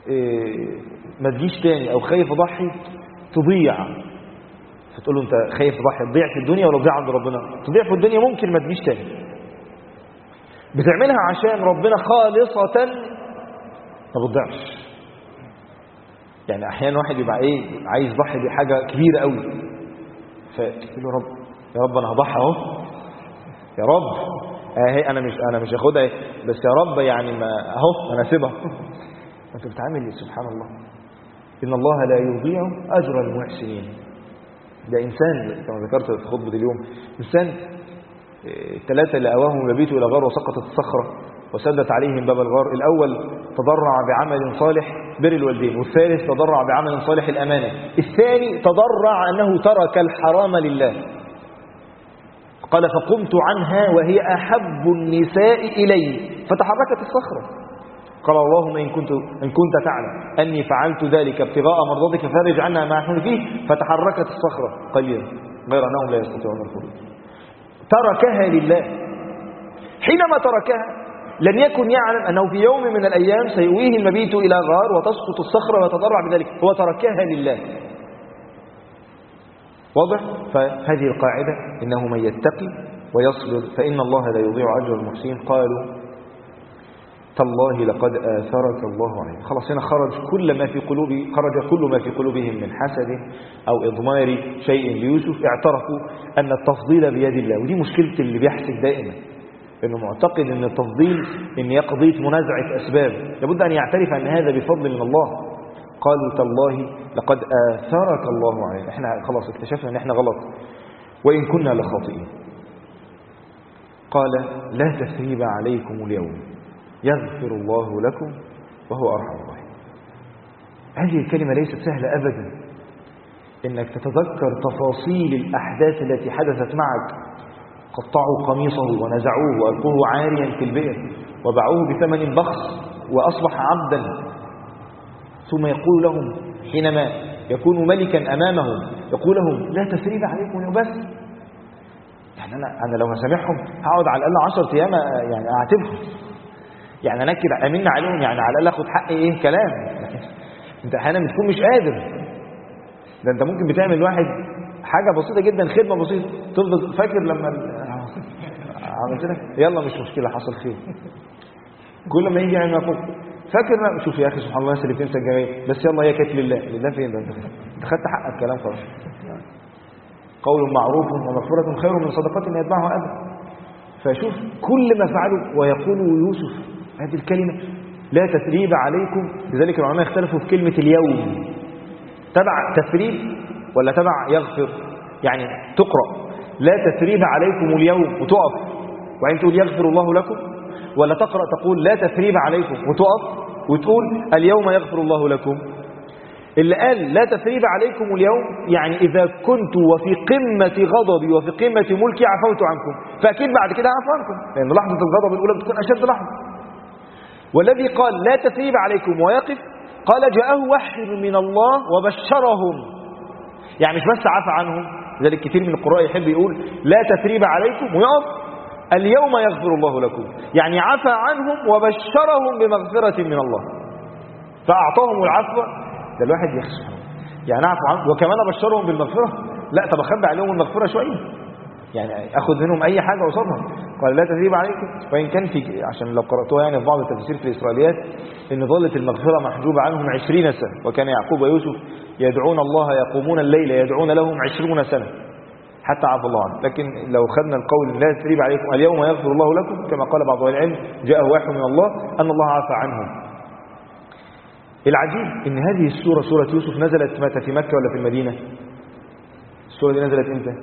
ما تجيش تاني، أو خايف أضحي تضيع، فتقول له أنت خايف تضحي تضيع في الدنيا ولا تضيع عند ربنا؟ تضيع في الدنيا ممكن ما تجيش تاني. بتعملها عشان ربنا خالصة ما بتضيعش. يعني أحيانا واحد يبقى عايز يضحي بحاجة كبيرة قوي، فيقول له يا رب أنا هضحي أهو، يا رب أنا مش هاخدها بس يا رب يعني ما أهو أنا سيبها. أنت بتعامل سبحان الله، إن الله لا يضيع أجر المحسنين. ده إنسان كما ذكرت في خطبة اليوم، إنسان الثلاثة اللي أواهم لبيتوا إلى غار وسقطت الصخرة وسدت عليهم باب الغار. الأول تضرع بعمل صالح بر الوالدين، والثالث تضرع بعمل صالح الأمانة، الثاني تضرع أنه ترك الحرام لله. قال فقمت عنها وهي أحب النساء إلي فتحركت الصخرة. قال اللهم إن كنت تعلم أني فعلت ذلك ابتغاء مرضاتك فارج عنا ما نحن فيه. فتحركت الصخرة قليلا غير أنهم لا يستطيعون الخروج. تركها لله. حينما تركها لم يكن يعلم أنه في يوم من الأيام سيؤويه المبيت إلى غار وتسقط الصخرة ويتضرع بذلك، هو تركها لله. واضح؟ فهذه القاعدة، إنه من يتقي ويصبر فإن الله لا يضيع أجر المحسنين. قالوا تالله لقد آثرك الله عليه. خلاص هنا خرج كل ما في قلوبهم من حسد أو إضمار شيء ليوسف. اعترفوا أن التفضيل بيد الله، ودي مشكلة اللي بيحسد دائما، إنه معتقد أن التفضيل إن هي قضية منازعة أسباب، لابد أن يعترف أن هذا بفضل من الله. قالوا تالله لقد آثرك الله عليه، احنا خلاص اكتشفنا ان احنا غلط وإن كنا لخاطئين. قال لا تثريب عليكم اليوم يغفر الله لكم وهو أرحم الراحمين. هذه الكلمة ليست سهلة أبدا، إنك تتذكر تفاصيل الأحداث التي حدثت معك. قطعوا قميصه ونزعوه وألقوه عاريا في البئر وباعوه بثمن بخس وأصبح عبدا. ثم يقول لهم حينما يكون ملكا أمامهم يقول لهم لا تثريب عليكم بس. يعني أنا لو هسامحهم هقعد على الأقل 10 أيام يعني أعاتبهم، يعني أنكد أمن عليهم، يعني على الأقل أخذ حقي كلام. أنت أحيانا بتكون مش قادر، ده أنت ممكن بتعمل واحد حاجة بسيطة جدا، خدمة بسيطة، تفضل فاكر لما عملت لك يلا مش مشكلة حصل خير، كل ما يجي يعني يقول فاكر شوف يا أخي سبحان الله الناس اللي بتنسى الجميع، بس يلا هي كانت لله فين ده؟ أنت خدت حقك كلام خلاص. قول معروف ومغفرة خير من صدقة يتبعها أذى. فشوف كل ما فعلوا. ويقول يوسف هذه الكلمة لا تثريب عليكم، لذلك العلماء اختلفوا في كلمة اليوم، تبع تثريب ولا تبع يغفر؟ يعني تقرأ لا تثريب عليكم اليوم وتقف وعين تقول يغفر الله لكم، ولا تقرأ تقول لا تثريب عليكم وتقف وتقول اليوم يغفر الله لكم. اللي قال لا تثريب عليكم اليوم يعني إذا كنت وفي قمة غضبي وفي قمة ملكي عفوت عنكم، فأكيد بعد كده عفو عنكم، لأن لحظة الغضب الأولى بتكون أشد لحظة. والذي قال لا تثريب عليكم ويقف قال جاءه وحي من الله وبشرهم، يعني مش بس عفى عنهم. لذلك كثير من القراء يحب يقول لا تثريب عليكم ويقف اليوم يغفر الله لكم، يعني عفى عنهم وبشرهم بمغفرة من الله فأعطاهم العفو. ده الواحد يخسر يعني عفو عنهم وكمان بشرهم بالمغفرة، لا طب أخبى عليهم المغفرة شوية، يعني أخذ منهم أي حاجة وصلها. قال لا تثريب عليكم، وإن كان في عشان لو قرأتوها يعني في بعض التفسير في الإسرائيليات إن ظلت المغفرة محجوبة عنهم 20 سنة، وكان يعقوب ويوسف يدعون الله يقومون الليل يدعون لهم 20 سنة حتى عفى الله عنه. لكن لو خدنا القول لا تثريب عليكم اليوم يغفر الله لكم كما قال بعض أهل العلم جاء وحي من الله أن الله عفى عنهم. العجيب إن هذه السورة سورة يوسف نزلت متى، في مكة ولا في المدينة؟ السورة دي نزلت إمتى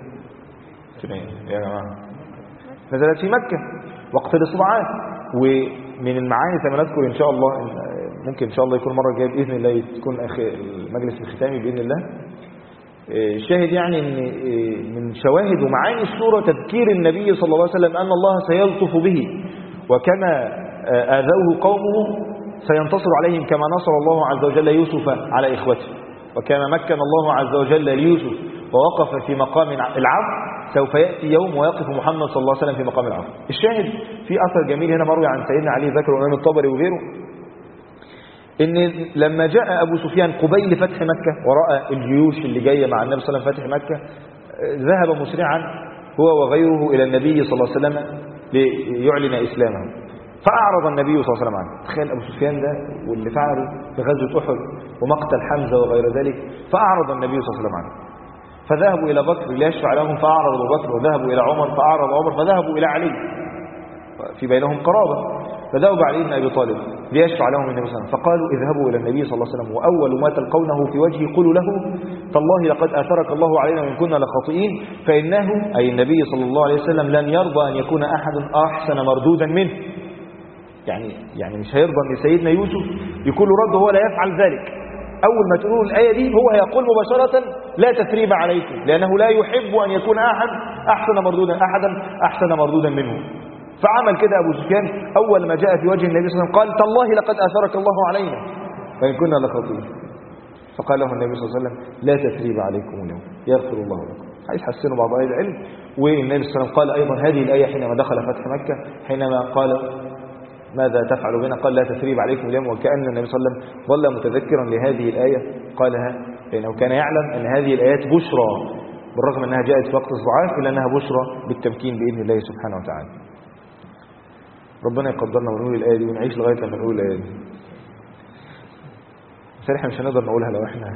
يا جماعة؟ نزلت في مكة وقت الاستضعاف. ومن المعاني كما نذكر إن شاء الله ممكن إن شاء الله يكون مرة جاية بإذن الله تكون المجلس الختامي بإذن الله. الشاهد يعني إن من شواهد ومعاني السورة تذكير النبي صلى الله عليه وسلم أن الله سيلطف به، وكما آذوه قومه سينتصر عليهم كما نصر الله عز وجل يوسف على إخوته، وكما مكن الله عز وجل ليوسف ووقف في مقام العفو سوف يأتي يوم ويقف محمد صلى الله عليه وسلم في مقام العفو. الشاهد في أثر جميل هنا مروي عن سيدنا علي ذكر الإمام الطبري وغيره إن لما جاء أبو سفيان قبيل فتح مكة ورأى الجيوش اللي جاية مع النبي صلى الله عليه وسلم فتح مكة، ذهب مسرعا هو وغيره إلى النبي صلى الله عليه وسلم ليعلن إسلامه، فأعرض النبي صلى الله عليه وسلم عنه. تخيل أبو سفيان ده واللي فعله في غزوة أحد ومقتل حمزة وغير ذلك، فأعرض النبي صلى الله عليه وسلم عنه. فذهبوا إلى بكر ليشفع لهم فأعرض أبو بكر، وذهبوا إلى عمر فأعرض عمر، فذهبوا إلى علي في بينهم قرابة، فذهبوا علي بن أبي طالب ليشفع لهم النبي صلى الله عليه وسلم. فقالوا اذهبوا إلى النبي صلى الله عليه وسلم وأول ما تلقونه في وجهه قولوا له تالله لقد آثرك الله علينا وإن كنا لخاطئين، فإنه أي النبي صلى الله عليه وسلم لن يرضى أن يكون أحد أحسن مردودا منه. يعني مش هيرضى أن سيدنا يوسف يكون له رد وهو لا يفعل ذلك. أول ما تقول الآية دي هو هيقول مباشرة لا تثريب عليكم، لأنه لا يحب أن يكون أحدا أحسن مردودا منه. فعمل كده أبو سفيان أول ما جاء في وجه النبي صلى الله عليه وسلم قال تالله لقد آثرك الله علينا وإن كنا لخاطئين. فقال له النبي صلى الله عليه وسلم لا تثريب عليكم اليوم يغفر الله لكم. عايز يحسنوا بعض أهل العلم. والنبي صلى الله عليه وسلم قال أيضا هذه الآية حينما دخل فتح مكة، حينما قال ماذا تفعل بنا قال لا تثريب عليكم اليوم، وكأن النبي صلى الله عليه وسلم ظل متذكرا لهذه الآية قالها لأنه كان يعلم أن هذه الآيات بشرى، بالرغم أنها جاءت في وقت الضعاف إلا أنها بشرى بالتمكين بإذن الله سبحانه وتعالى. ربنا يقدرنا ونقول الآية دي ونعيش لغاية لما نقول الآية دي. بس احنا مش هنقدر نقولها لو احنا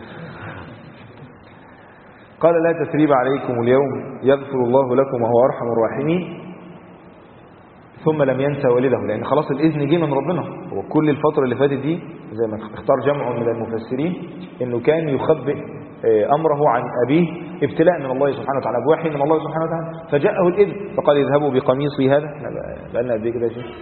قال لا تثريب عليكم اليوم يغفر الله لكم وهو أرحم الراحمين، ثم لم ينسى والده، لأن خلاص الإذن جه من ربنا. وكل الفترة اللي فاتت دي زي ما اختار جمع من المفسرين إنه كان يخبئ أمره عن أبيه ابتلاء من الله سبحانه وتعالى، بوحي من الله سبحانه وتعالى، فجاءه الإذن فقال اذهبوا بقميصي هذا. بقالنا قد ايه كده يا شيخ؟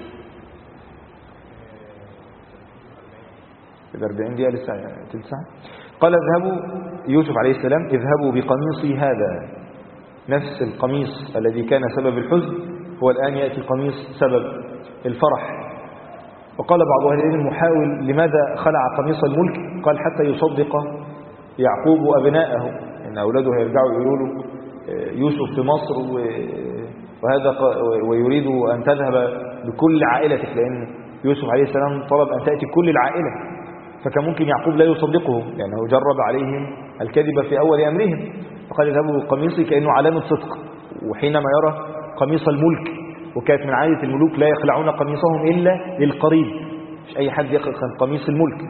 40 دقيقة لسه تلت ساعة. قال اذهبوا يوسف عليه السلام اذهبوا بقميصي هذا، نفس القميص الذي كان سبب الحزن هو الآن يأتي قميص سبب الفرح. وقال بعض أهل العلم محاول لماذا خلع قميص الملك؟ قال حتى يصدق يعقوب أبناءه إن أولاده هيرجعوا يقولوا له يوسف في مصر وهذا ويريد أن تذهب بكل عائلتك، لأن يوسف عليه السلام طلب أن تأتي كل العائلة، فكان ممكن يعقوب لا يصدقه لأنه جرب عليهم الكذب في أول أمرهم. فقال اذهبوا بقميصي كأنه علامة صدق. وحينما يرى قميص الملك، وكانت من عادة الملوك لا يخلعون قميصهم إلا للقريب، مش أي حد يخلع قميص الملك.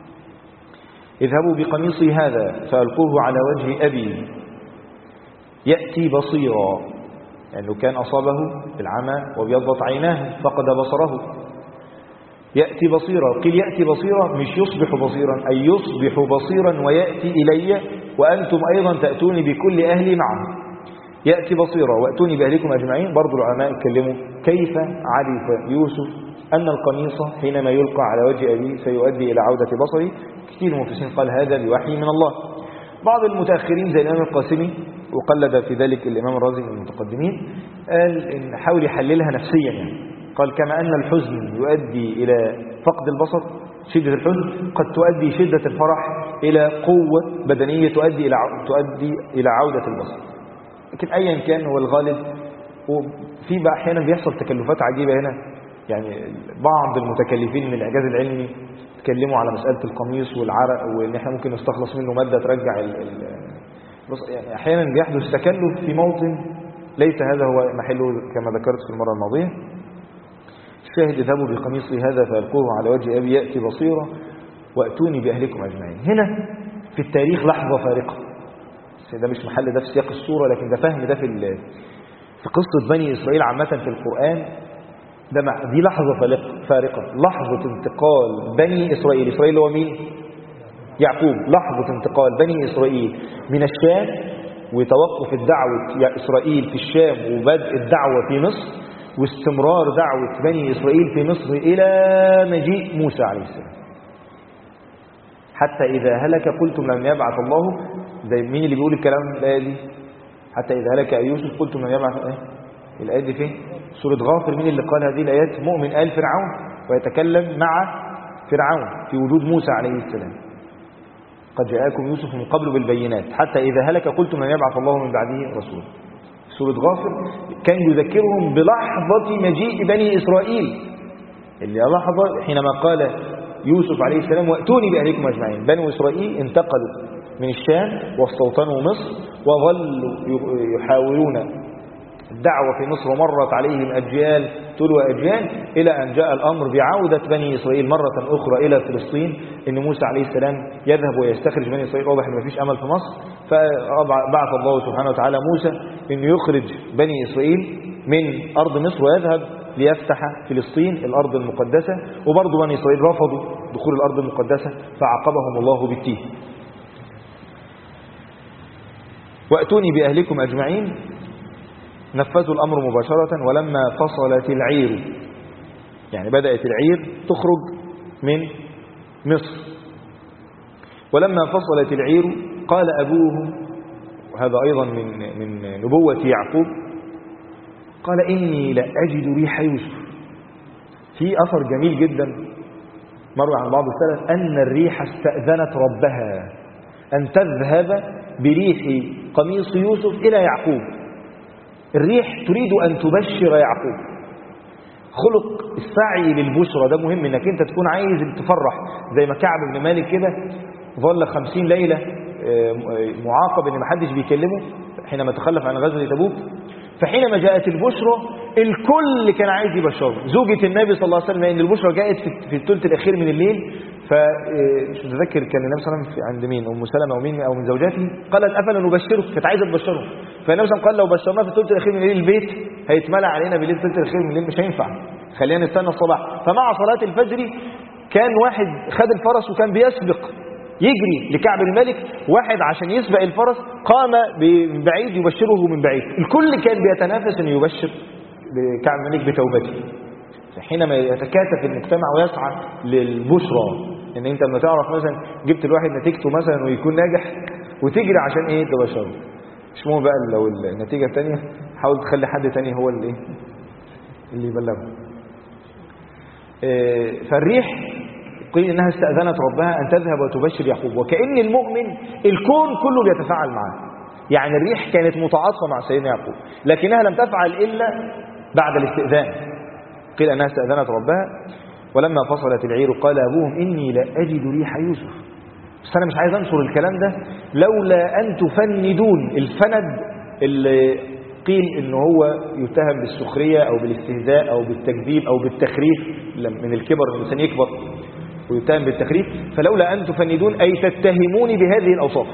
اذهبوا بقميصي هذا فألقوه على وجه أبي يأتي بصيرا، لأنه كان أصابه بالعمى وبيضت عيناه فقد بصره. يأتي بصيرا، قيل يأتي بصيرا مش يصبح بصيرا، أي يصبح بصيرا ويأتي إلي وأنتم أيضا تأتوني بكل أهلي معه. يأتي بصيرا وأتوني بأهلكم أجمعين. برضو العلماء اتكلموا كيف عرف يوسف أن القميص حينما يلقى على وجه أبيه سيؤدي إلى عودة بصره. كثير من المفسرين قال هذا بوحي من الله. بعض المتأخرين زي الإمام القاسمي وقلد في ذلك الإمام الرازي من المتقدمين قال إن حاول يحللها نفسيا، يعني قال كما أن الحزن يؤدي إلى فقد البصر شدة الحزن، قد تؤدي شدة الفرح إلى قوة بدنية تؤدي إلى عودة البصر. لكن أيا كان هو الغالب. وفي بقى أحيانا بيحصل تكلفات عجيبة هنا، يعني بعض المتكلفين من الإعجاز العلمي تكلموا على مسألة القميص والعرق وإن احنا ممكن نستخلص منه مادة ترجع يعني أحيانا بيحدث تكلف في موطن ليس هذا هو محله كما ذكرت في المرة الماضية. الشاهد اذهبوا بقميصي هذا فألقوه على وجه أبي يأتي بصيرا وأتوني بأهلكم أجمعين. هنا في التاريخ لحظة فارقة، ده مش محل ده في سياق الصورة، لكن ده فهم ده في قصة بني إسرائيل عامة في القرآن. دي لحظة فارقة، لحظة انتقال بني إسرائيل. إسرائيل هو مين؟ يعقوب. لحظة انتقال بني إسرائيل من الشام وتوقف الدعوة إسرائيل في الشام وبدء الدعوة في مصر واستمرار دعوة بني إسرائيل في مصر إلى مجيء موسى عليه السلام. حتى إذا هلك قلتم لم يبعث الله، زي مين اللي بيقول الكلام الآية دي؟ حتى إذا هلك يوسف قلتم لم يبعث الآية دي فين؟ سورة غافر. مين اللي قال هذه الآيات؟ مؤمن آل فرعون، ويتكلم مع فرعون في وجود موسى عليه السلام. قد جاءكم يوسف من قبل بالبينات حتى إذا هلك قلتم لن يبعث الله من بعده رسول. سورة غافر كان يذكرهم بلحظة مجيء بني إسرائيل، اللي لحظة حينما قال يوسف عليه السلام وأتوني بأهلكم أجمعين. بنو إسرائيل انتقلوا من الشام واستوطنوا مصر وظلوا يحاولون الدعوة في مصر، ومرت عليهم أجيال تلو أجيال إلى أن جاء الأمر بعودة بني إسرائيل مرة أخرى إلى فلسطين، إن موسى عليه السلام يذهب ويستخرج بني إسرائيل. واضح إن مفيش أمل في مصر، فبعث الله سبحانه وتعالى موسى إنه يخرج بني إسرائيل من أرض مصر ويذهب ليفتح فلسطين الأرض المقدسة. وبرضه بني إسرائيل رفضوا دخول الأرض المقدسة فعاقبهم الله بالتيه. وأتوني بأهلكم أجمعين، نفذوا الأمر مباشرة. ولما فصلت العير، يعني بدأت العير تخرج من مصر، ولما فصلت العير قال أبوهم، وهذا أيضا من نبوة يعقوب، قال إني لأجد ريح يوسف. في أثر جميل جدا مروي عن بعض السلف أن الريح استأذنت ربها أن تذهب بريح قميص يوسف إلى يعقوب. الريح تريد أن تبشر يعقوب. خلق السعي للبشرى ده مهم، انك انت تكون عايز تفرح، زي ما كعب بن مالك كده ظل 50 ليلة معاقب ان ما حدش بيكلمه حينما تخلف عن غزوة تبوك. فحينما جاءت البشرى الكل كان عايز يبشره. زوجة النبي صلى الله عليه وسلم، ان البشرى جاءت في الثلث الاخير من الليل، فمش متذكر كان النبي صلى الله عليه وسلم عند مين، ام سلمة او مين او من زوجاته، قالت افلا نبشره، كانت عايزه تبشره. فالنبي صلى الله عليه وسلم قال لو بشرناه في الثلث الاخير من الليل البيت هيتملأ علينا بالليل الثلث الاخير من الليل، مش هينفع، خلينا نستنى الصباح. فمع صلاة الفجر كان واحد خد الفرس وكان بيسبق يجري لكعب الملك، واحد عشان يسبق الفرس قام من بعيد يبشره من بعيد. الكل كان بيتنافس ان يبشر لكعب الملك بتوبته. حينما يتكاتف المجتمع ويسعى للبشرى، ان انت لما تعرف مثلا جبت الواحد نتيجته مثلا ويكون ناجح وتجري عشان ايه تبشره، مش مهم بقى لو النتيجة الثانيه حاول تخلي حد تاني هو اللي يبلغه. فالريح قيل انها استأذنت ربها ان تذهب وتبشر يعقوب، وكأن المؤمن الكون كله بيتفاعل معه. يعني الريح كانت متعاطفة مع سيدنا يعقوب، لكنها لم تفعل الا بعد الاستئذان. قيل انها استأذنت ربها. ولما فصلت العير قال ابوهم اني لأجد ريح يوسف. بس انا مش عايز انشر الكلام ده لولا ان تفندون. الفند اللي قيل انه هو يتهم بالسخرية او بالاستهزاء او بالتكذيب او بالتخريف، من الكبر الانسان يكبر ويتهم بالتخريف. فلولا ان تفندون اي تتهموني بهذه الاوصاف،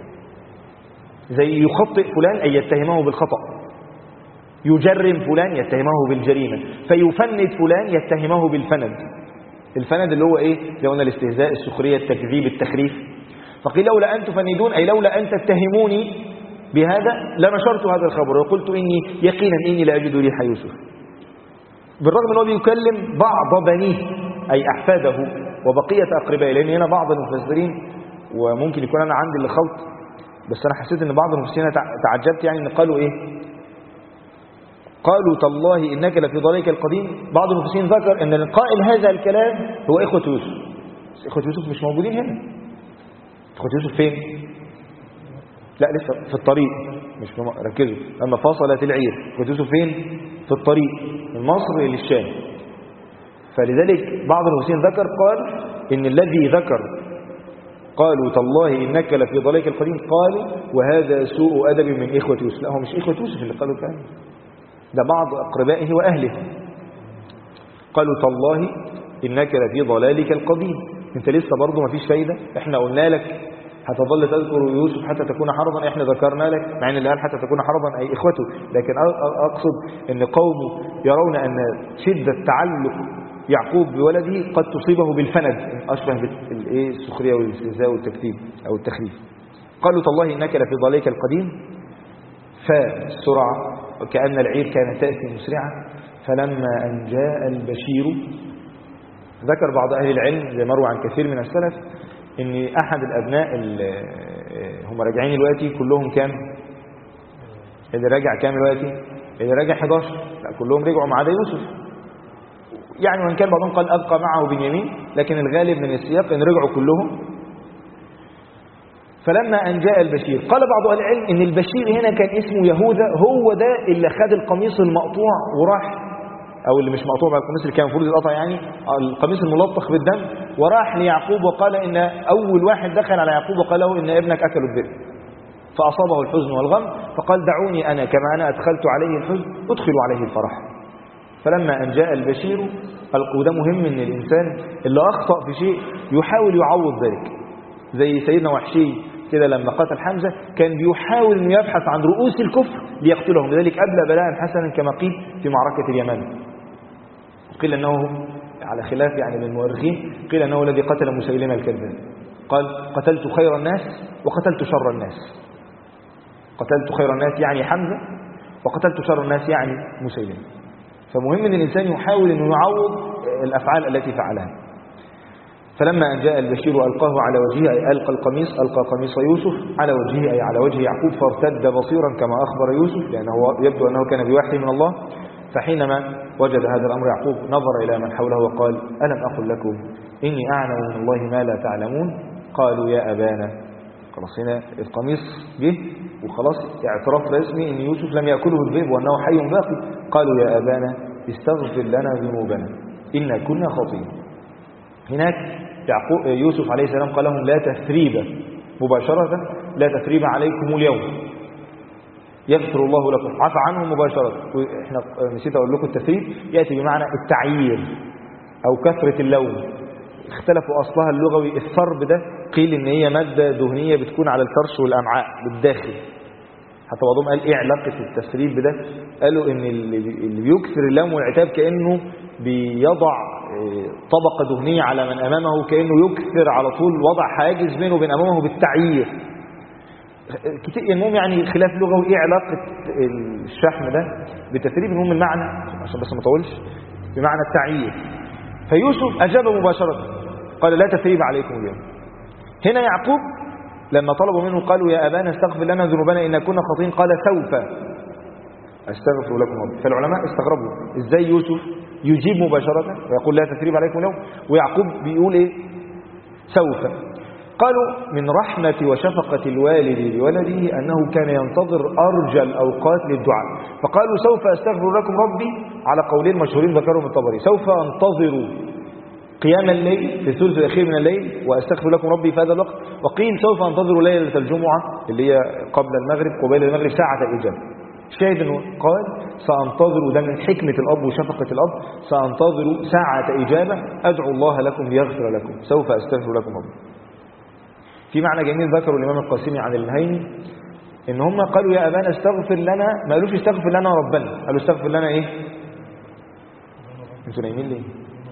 زي يخطئ فلان اي يتهمه بالخطأ، يجرم فلان يتهمه بالجريمة، فيفند فلان يتهمه بالفند. الفند اللي هو ايه؟ زي قلنا الاستهزاء، السخرية، التكذيب، التخريف. فقيل لولا أن تفندون أي لولا أن تتهموني بهذا لنشرت هذا الخبر وقلت إني يقينا إني لأجد ريح يوسف. بالرغم أنه بيكلم بعض بنيه أي أحفاده وبقية أقربائه، لأن هنا بعض المفسرين، وممكن يكون أنا عندي اللي خلط، بس أنا حسيت أن بعض المفسرين تعجبت يعني أن قالوا إيه؟ قالوا تالله إنك لفي ضلالك القديم. بعض المفسرين ذكر أن القائل هذا الكلام هو إخوة يوسف. إخوة يوسف مش موجودين هنا. إخوة يوسف فين؟ لا لسه في الطريق، مش ركزوا. لما فصلت العير إخوة يوسف فين؟ في الطريق من مصر للشام. فلذلك بعض المفسرين ذكر قال إن الذي ذكر قالوا تالله إنك لفي ضلالك القديم قالوا وهذا سوء أدب من إخوة يوسف. لا هو مش إخوة يوسف اللي قالوا الكلام ده، بعض أقربائه وأهله. قالوا تالله إنك لفي ضلالك القديم. انت لسه برضه ما فيش فايدة، احنا قلنا لك هتظل تذكر يوسف حتى تكون حرضا، احنا ذكرنا لك، مع ان اللي قال حتى تكون حرضا اي اخوته، لكن اقصد ان قومه يرون ان شدة تعلق يعقوب بولده قد تصيبه بالفند، اشبه بالسخرية والاستهزاء والتكذيب او التخريف. قالوا تالله انك لفي ضلالك القديم. فالسرعة كأن العير كانت تأتي مسرعة. فلما أن جاء البشير، ذكر بعض أهل العلم زي مروي عن كثير من السلف إن أحد الأبناء اللي هم راجعين دلوقتي كلهم كام؟ اللي راجع كام دلوقتي؟ اللي راجع 11، لا كلهم رجعوا ما عدا يوسف. يعني وإن كان بعضهم قال أبقى معه بنيامين، لكن الغالب من السياق إن رجعوا كلهم. فلما أن جاء البشير قال بعض أهل العلم إن البشير هنا كان اسمه يهوذا، هو ده اللي خد القميص المقطوع وراح أو اللي مش مقطوع بقى، القميص اللي كان المفروض يتقطع يعني، القميص الملطخ بالدم، وراح ليعقوب وقال إن أول واحد دخل على يعقوب وقال له إن ابنك أكل الذئب، فأصابه الحزن والغم، فقال دعوني أنا كما أنا أدخلت عليه الحزن أدخل عليه الفرح. فلما أن جاء البشير، وده مهم إن الإنسان اللي أخطأ في شيء يحاول يعوض ذلك، زي سيدنا وحشي كده لما قتل حمزة كان بيحاول أن يبحث عن رؤوس الكفر ليقتلهم، لذلك أبلى بلاء حسنا كما قيل في معركة اليمن. قيل أنه على خلاف يعني من المؤرخين، قيل أنه الذي قتل مسيلمة الكذاب، قال قتلت خير الناس وقتلت شر الناس، قتلت خير الناس يعني حمزة، وقتلت شر الناس يعني مسيلمة. فمهم أن الإنسان يحاول أن يعوض الأفعال التي فعلها. فلما أن جاء البشير ألقاه على وجهه، أي ألقى القميص، ألقى قميص يوسف على وجهه أي على وجه يعقوب، فارتد بصيرا كما أخبر يوسف، لأنه يبدو أنه كان بوحي من الله. فحينما وجد هذا الأمر يعقوب نظر إلى من حوله وقال ألم أقل لكم إني أعلم من الله ما لا تعلمون؟ قالوا يا أبانا. خلاص هنا القميص جه وخلاص اعتراف رسمي إن يوسف لم يأكله الذئب وأنه حي باقي. قالوا يا أبانا استغفر لنا ذنوبنا إنا كنا خاطئين. هناك يوسف عليه السلام قال لهم لا تثريب مباشرة، لا تثريب عليكم اليوم، يغفر الله لكم، عفى عنهم مباشرة. احنا نسيت اقول لكم التثريب يأتي بمعنى التعيير أو كثرة اللون، اختلفوا أصلها اللغوي. الثرب ده قيل إن هي مادة دهنية بتكون على الكرش والأمعاء بالداخل، حتى بعضهم قال ايه علاقة التثريب ده؟ قالوا ان اللي بيكثر اللوم والعتاب كأنه بيضع طبقة دهنية على من أمامه، كأنه يكثر على طول وضع حاجز بينه وبين أمامه بالتعيير. المهم يعني خلاف لغوي ايه علاقة الشحم ده بالتثريب. المهم المعنى عشان بس ما اطولش بمعنى التعيير. فيوسف أجاب مباشرة قال لا تثريب عليكم اليوم. هنا يعقوب لما طلبوا منه قالوا يا أبانا استغفر لنا ذنوبنا إن كنا خاطئين، قال سوف أستغفر لكم ربي. فالعلماء استغربوا ازاي يوسف يجيب مباشرة ويقول لا تثريب عليكم اليوم، ويعقوب بيقول ايه سوف. قالوا من رحمة وشفقة الوالد لولده أنه كان ينتظر أرجى الأوقات للدعاء، فقالوا سوف أستغفر لكم ربي على قولين مشهورين ذكرهم الطبري، سوف أنتظر قيام الليل في الثلث الأخير من الليل وأستغفر لكم ربي في هذا الوقت، وقيل سوف أنتظر ليلة الجمعة اللي هي قبل المغرب قبيل المغرب ساعة إجابة. شاهد أنه قال سأنتظر، ده من حكمة الأب وشفقة الأب، سأنتظر ساعة إجابة أدعو الله لكم ليغفر لكم، سوف أستغفر لكم ربي. في معنى جميل ذكروا الإمام القاسمي عن المهيني إن هم قالوا يا أبانا استغفر لنا، ما قالوش استغفر لنا ربنا، قالوا استغفر لنا إيه؟ انتوا نايمين ليه؟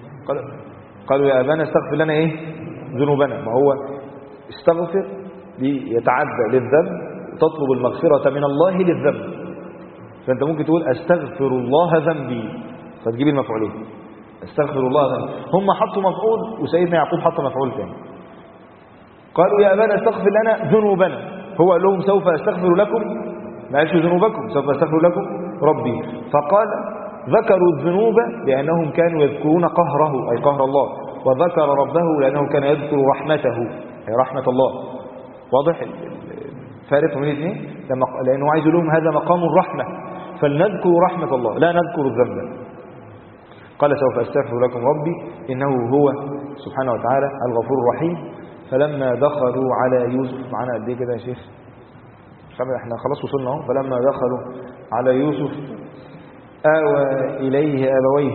قالوا يا أبانا استغفر لنا إيه؟ ذنوبنا. ما هو استغفر يتعدى للذنب، تطلب المغفرة من الله للذنب، فأنت ممكن تقول أستغفر الله ذنبي فتجيب المفعولين، أستغفر الله ذنبي. هم حطوا مفعول وسيدنا يعقوب حط مفعول ثاني. قالوا يا أبانا استغفر لنا ذنوبنا، هو قال لهم سوف أستغفر لكم، ما قالش ذنوبكم، سوف أستغفر لكم ربي. فقال ذكروا الذنوب لأنهم كانوا يذكرون قهره أي قهر الله، وذكر ربه لأنه كان يذكر رحمته أي رحمة الله. واضح الفارق من الاثنين؟ لأنه عايز لهم هذا مقام الرحمة، فلنذكر رحمة الله لا نذكر الذنب. قال سوف أستغفر لكم ربي إنه هو سبحانه وتعالى الغفور الرحيم. فلما دخلوا على يوسف، معنا قد ايه كده يا شيخ؟ احنا خلاص وصلنا اهو. فلما دخلوا على يوسف آوى إليه أبويه.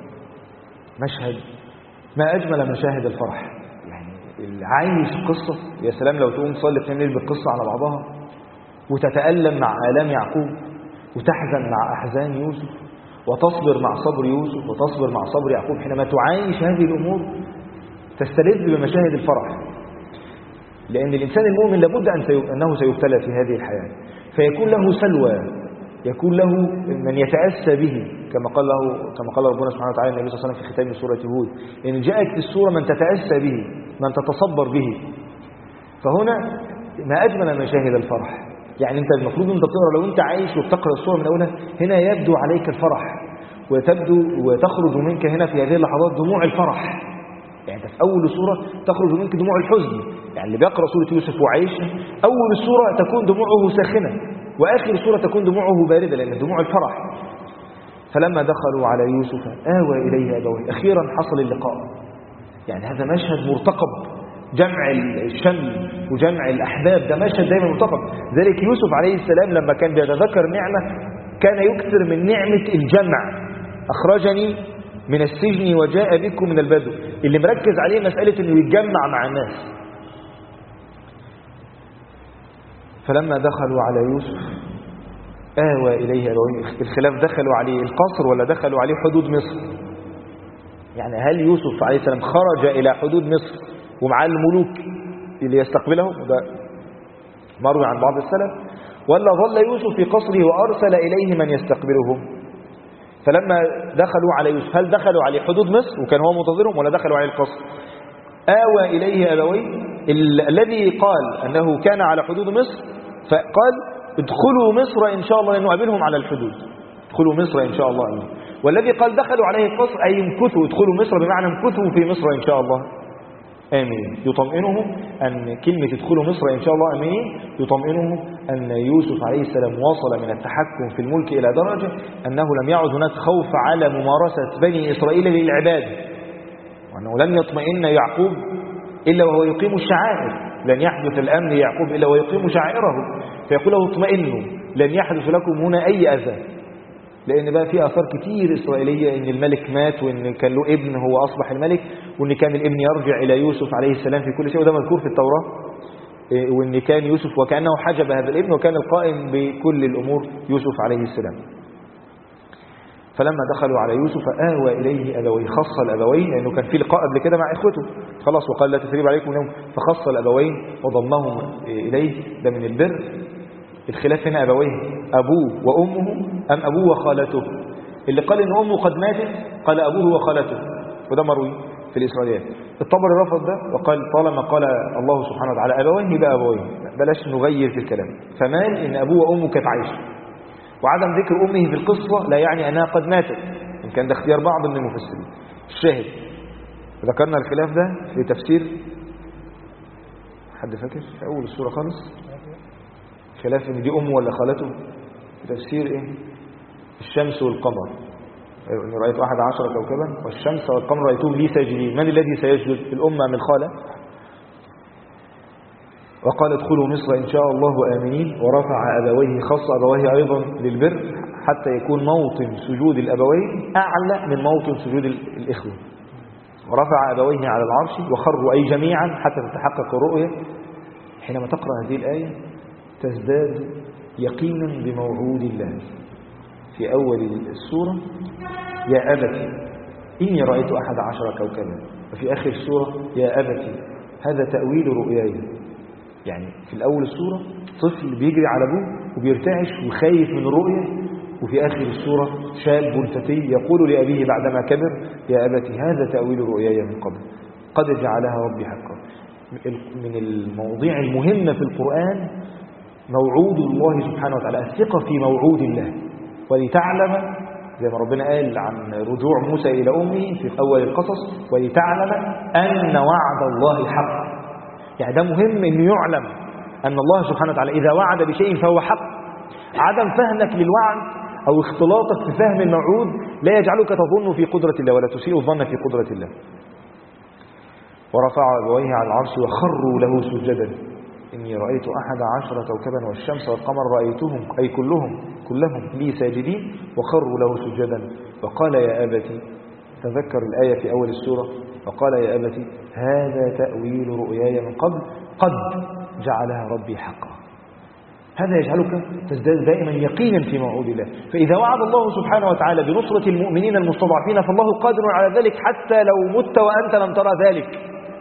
مشهد ما أجمل مشاهد الفرح، يعني اللي عايش قصة يا سلام لو تقوم تصلي في الليل بالقصة على بعضها وتتألم مع آلام يعقوب وتحزن مع أحزان يوسف وتصبر مع صبر يوسف وتصبر مع صبر يعقوب. حينما تعايش هذه الأمور تستلذ بمشاهد الفرح، لأن الإنسان المؤمن لابد أنه سيبتلى في هذه الحياة، فيكون له سلوى، يكون له من يتأسى به، كما قال ربنا سبحانه وتعالى النبي صلى الله عليه وسلم في ختام سورة هود إن جاءت في السورة من تتأسى به، من تتصبر به. فهنا ما أجمل مشاهد الفرح. يعني أنت المفروض أنت بتقرأ، لو أنت عايش وبتقرأ السورة من أولها هنا يبدو عليك الفرح وتخرج منك هنا في هذه اللحظات دموع الفرح. يعني في أول السورة تخرج منك دموع الحزن، يعني اللي بيقرأ سورة يوسف وعايش أول السورة تكون دموعه ساخنة وآخر السورة تكون دموعه باردة، لأن دموع الفرح. فلما دخلوا على يوسف آوى إليه أبويه. أخيرا حصل اللقاء. يعني هذا مشهد مرتقب، جمع الشمل وجمع الأحباب، ده مشهد دايما مرتقب. ذلك يوسف عليه السلام لما كان بيتذكر نعمة كان يكثر من نعمة الجمع. أخرجني من السجن وجاء بكم من البدو. اللي مركز عليه مسألة أنه يتجمع مع الناس. فلما دخلوا على يوسف آوى إليه أبويه. الخلاف دخلوا عليه القصر ولا دخلوا عليه حدود مصر؟ يعني هل يوسف عليه السلام خرج إلى حدود مصر ومعاه الملوك اللي يستقبلهم، وده مروي عن بعض السلف، ولا ظل يوسف في قصره وأرسل إليه من يستقبلهم؟ فلما دخلوا على يوسف هل دخلوا عليه حدود مصر وكان هو منتظرهم، ولا دخلوا عليه القصر؟ آوى إليه أبويه. الذي قال أنه كان على حدود مصر فقال ادخلوا مصر إن شاء الله لأنه قابلهم على الحدود، ادخلوا مصر إن شاء الله أمين. والذي قال دخلوا عليه القصر أي امكثوا، ادخلوا مصر بمعنى امكثوا في مصر إن شاء الله آمين. يطمئنهم أن كلمة ادخلوا مصر إن شاء الله آمين يطمئنهم أن يوسف عليه السلام وصل من التحكم في الملك إلى درجة أنه لم يعد هناك خوف على ممارسة بني إسرائيل للعباد، وأنه لن يطمئن يعقوب إلا وهو يقيم الشعائر، لن يحدث الأمن ليعقوب إلا ويقيم شعائره. فيقول له اطمئنوا لن يحدث لكم هنا أي أذى، لأن بقى في آثار كتير إسرائيلية إن الملك مات وإن كان له ابن هو أصبح الملك، وإن كان الابن يرجع إلى يوسف عليه السلام في كل شيء، وده مذكور في التوراة. وإن كان يوسف وكأنه حجب هذا الابن وكان القائم بكل الأمور يوسف عليه السلام. فلما دخلوا على يوسف آوى إليه أبويه. خص الأبوين لأنه كان في لقاء قبل كده مع إخوته خلاص، وقال لا تثريب عليكم اليوم، فخص الأبوين وضمهم إليه. ده من البر. الخلاف هنا أبويه أبوه وأمه أم أبوه وخالته. اللي قال إن أمه قد ماتت قال أبوه وخالته، وده مروي في الإسرائيليات. الطبري رفض ده وقال طالما قال الله سبحانه وتعالى أبويه يبقى أبويه، بلاش نغير في الكلام. فمال إن أبوه وأمه كانت عايشة، وعدم ذكر أمه في القصة لا يعني أنها قد ماتت، إن كان ده اختيار بعض من المفسرين. الشاهد ذكرنا الخلاف ده في تفسير، حد فاكر في أول السورة خالص خلاف إن دي أمه ولا خالته؟ في تفسير إيه؟ الشمس والقمر. إني رأيت 11 كوكبا والشمس والقمر رأيتهم لي ساجدين. من الذي سيسجد؟ الأمة من الخالة؟ وقال ادخلوا مصر إن شاء الله آمنين. ورفع أبويه، خص أبويه أيضا للبر حتى يكون موطن سجود الأبوين أعلى من موطن سجود الإخوة. ورفع أبويه على العرش وخروا أي جميعا حتى تتحقق الرؤية. حينما تقرأ هذه الآية تزداد يقينا بموعود الله. في أول السورة يا أبتي إني رأيت 11 كوكبا، وفي آخر السورة يا أبتي هذا تأويل رؤياي. يعني في الأول السورة طفل بيجري على أبوه وبيرتعش وخايف من الرؤية، وفي آخر السورة شاب فتي يقول لأبيه بعدما كبر يا أبتي هذا تأويل رؤياي من قبل قد جعلها ربي حقا. من المواضيع المهمة في القرآن موعود الله سبحانه وتعالى، الثقة في موعود الله. ولتعلم زي ما ربنا قال عن رجوع موسى إلى أمه في أول القصص ولتعلم أن وعد الله حق. يعني ده مهم أن يعلم أن الله سبحانه وتعالى إذا وعد بشيء فهو حق. عدم فهمك للوعد أو اختلاطك في فهم الموعود لا يجعلك تظن في قدرة الله ولا تسيء الظن في قدرة الله. ورفع أبويه على العرش وخروا له سجدا إني رأيت 11 كوكبا والشمس والقمر رأيتهم أي كلهم لي ساجدين وخروا له سجدا. وقال يا أبتي، تذكر الآية في أول السورة، وقال يا أبتي هذا تأويل رؤياي من قبل قد جعلها ربي حقا. هذا يجعلك تزداد دائما يقينا في موعود الله. فإذا وعد الله سبحانه وتعالى بنصرة المؤمنين المستضعفين فالله قادر على ذلك حتى لو مت وأنت لم ترى ذلك.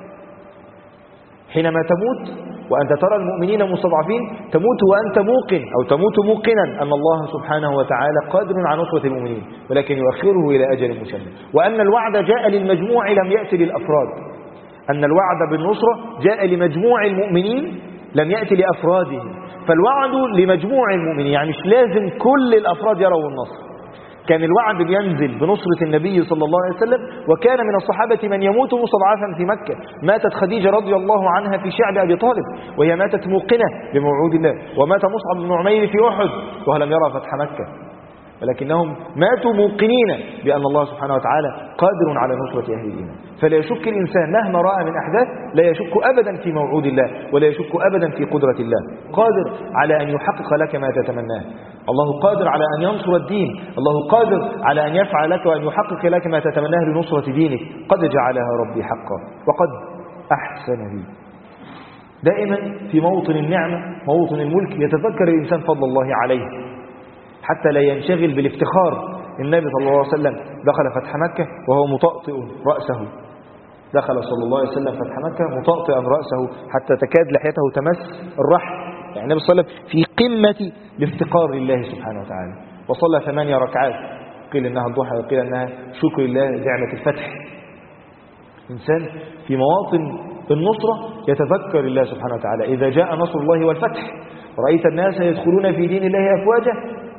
حينما تموت وأنت ترى المؤمنين المستضعفين تموت وأنت موقن أو تموت موقنا أن الله سبحانه وتعالى قادر على نصرة المؤمنين، ولكن يؤخره إلى أجل مسمى. وأن الوعد جاء للمجموع لم يأتي للأفراد. أن الوعد بالنصرة جاء لمجموع المؤمنين لم يأتي لأفرادهم. فالوعد لمجموع المؤمنين، يعني مش لازم كل الأفراد يروا النصر. كان الوعد بينزل بنصرة النبي صلى الله عليه وسلم، وكان من الصحابة من يموت مستضعفا في مكة. ماتت خديجة رضي الله عنها في شعب أبي طالب وهي ماتت موقنة بموعود الله، ومات مصعب بن عمير في أحد وهو لم يرى فتح مكة. ولكنهم ماتوا موقنين بأن الله سبحانه وتعالى قادر على نصرة أهل الإيمان. فلا يشك الإنسان مهما رأى من أحداث، لا يشك أبدا في موعود الله، ولا يشك أبدا في قدرة الله. قادر على أن يحقق لك ما تتمناه، الله قادر على أن ينصر الدين، الله قادر على أن يفعل لك وأن يحقق لك ما تتمناه لنصرة دينك. قد جعلها ربي حقا وقد أحسن بي. دائما في موطن النعمة، موطن الملك، يتذكر الإنسان فضل الله عليه حتى لا ينشغل بالافتخار. النبي صلى الله عليه وسلم دخل فتح مكة وهو مطأطئ رأسه، دخل صلى الله عليه وسلم فتح مكة مطأطئا رأسه حتى تكاد لحيته تمس الرحل. يعني النبي صلى الله عليه وسلم في قمة الافتقار لله سبحانه وتعالى، وصلى 8 ركعات، قيل إنها الضحى وقيل إنها شكر الله نعمة الفتح. إنسان في مواطن النصرة يتذكر الله سبحانه وتعالى. إذا جاء نصر الله والفتح رأيت الناس يدخلون في دين الله أفواجا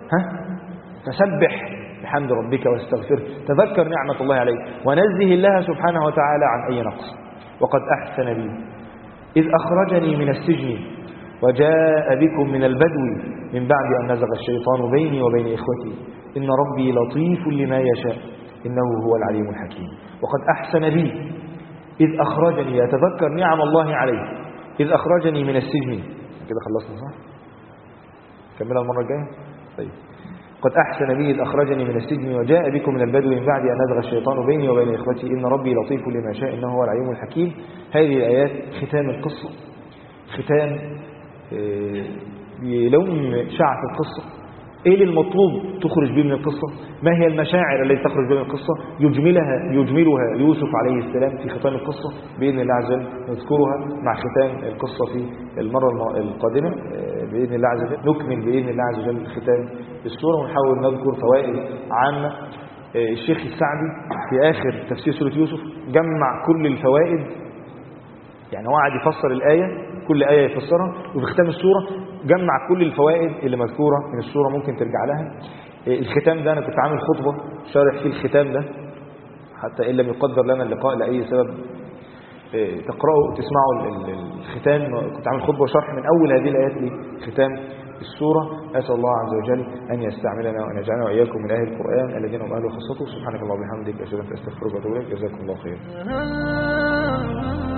فسبح بحمد ربك واستغفره، تذكر نعمة الله عليك ونزه الله سبحانه وتعالى عن أي نقص. وقد أحسن بي إذ أخرجني من السجن وجاء بكم من البدو من بعد أن نزغ الشيطان بيني وبين إخوتي إن ربي لطيف لما يشاء إنه هو العليم الحكيم. وقد أحسن بي إذ أخرجني، يتذكر نعم الله عليه. إذ أخرجني من السجن، كده خلصنا صح؟ كملها المرة الجاية. طيب. قد أحسن بي إذ أخرجني من السجن وجاء بكم من البدو من بعد أن نزغ الشيطان بيني وبين إخوتي إن ربي لطيف لما شاء إنه هو العليم الحكيم. هذه الآيات ختام القصة، ختام بلون شعف القصة. ايه اللي المطلوب تخرج به من القصة؟ ما هي المشاعر التي تخرج به من القصة؟ يجملها يوسف عليه السلام في ختام القصة بإذن الله عز وجل. نذكرها مع ختام القصة في المرة القادمة بإذن الله عز وجل. نكمل بإذن الله عز وجل ختام السورة ونحاول نذكر فوائد عامة. الشيخ السعدي في آخر تفسير سورة يوسف جمع كل الفوائد، يعني هو قاعد يفسر الآية، كل آية يفسرها، وفي ختام السورة جمع كل الفوائد اللي مذكورة من السورة، ممكن ترجع لها. الختام ده أنا كنت عامل خطبة شارح فيه الختام ده، حتى إن لم يقدر لنا اللقاء لأي سبب تقرأوا تسمعوا الختام. كنت عامل خطبة شرح من أول هذه الآيات لختام السورة. أسأل الله عز وجل أن يستعملنا وأن يجعلنا وإياكم من أهل القرآن الذين هم أهل خاصته. سبحانك اللهم وبحمدك أشهد أن لا إله إلا أنت أستغفرك وأتوب إليك. جزاكم الله خير.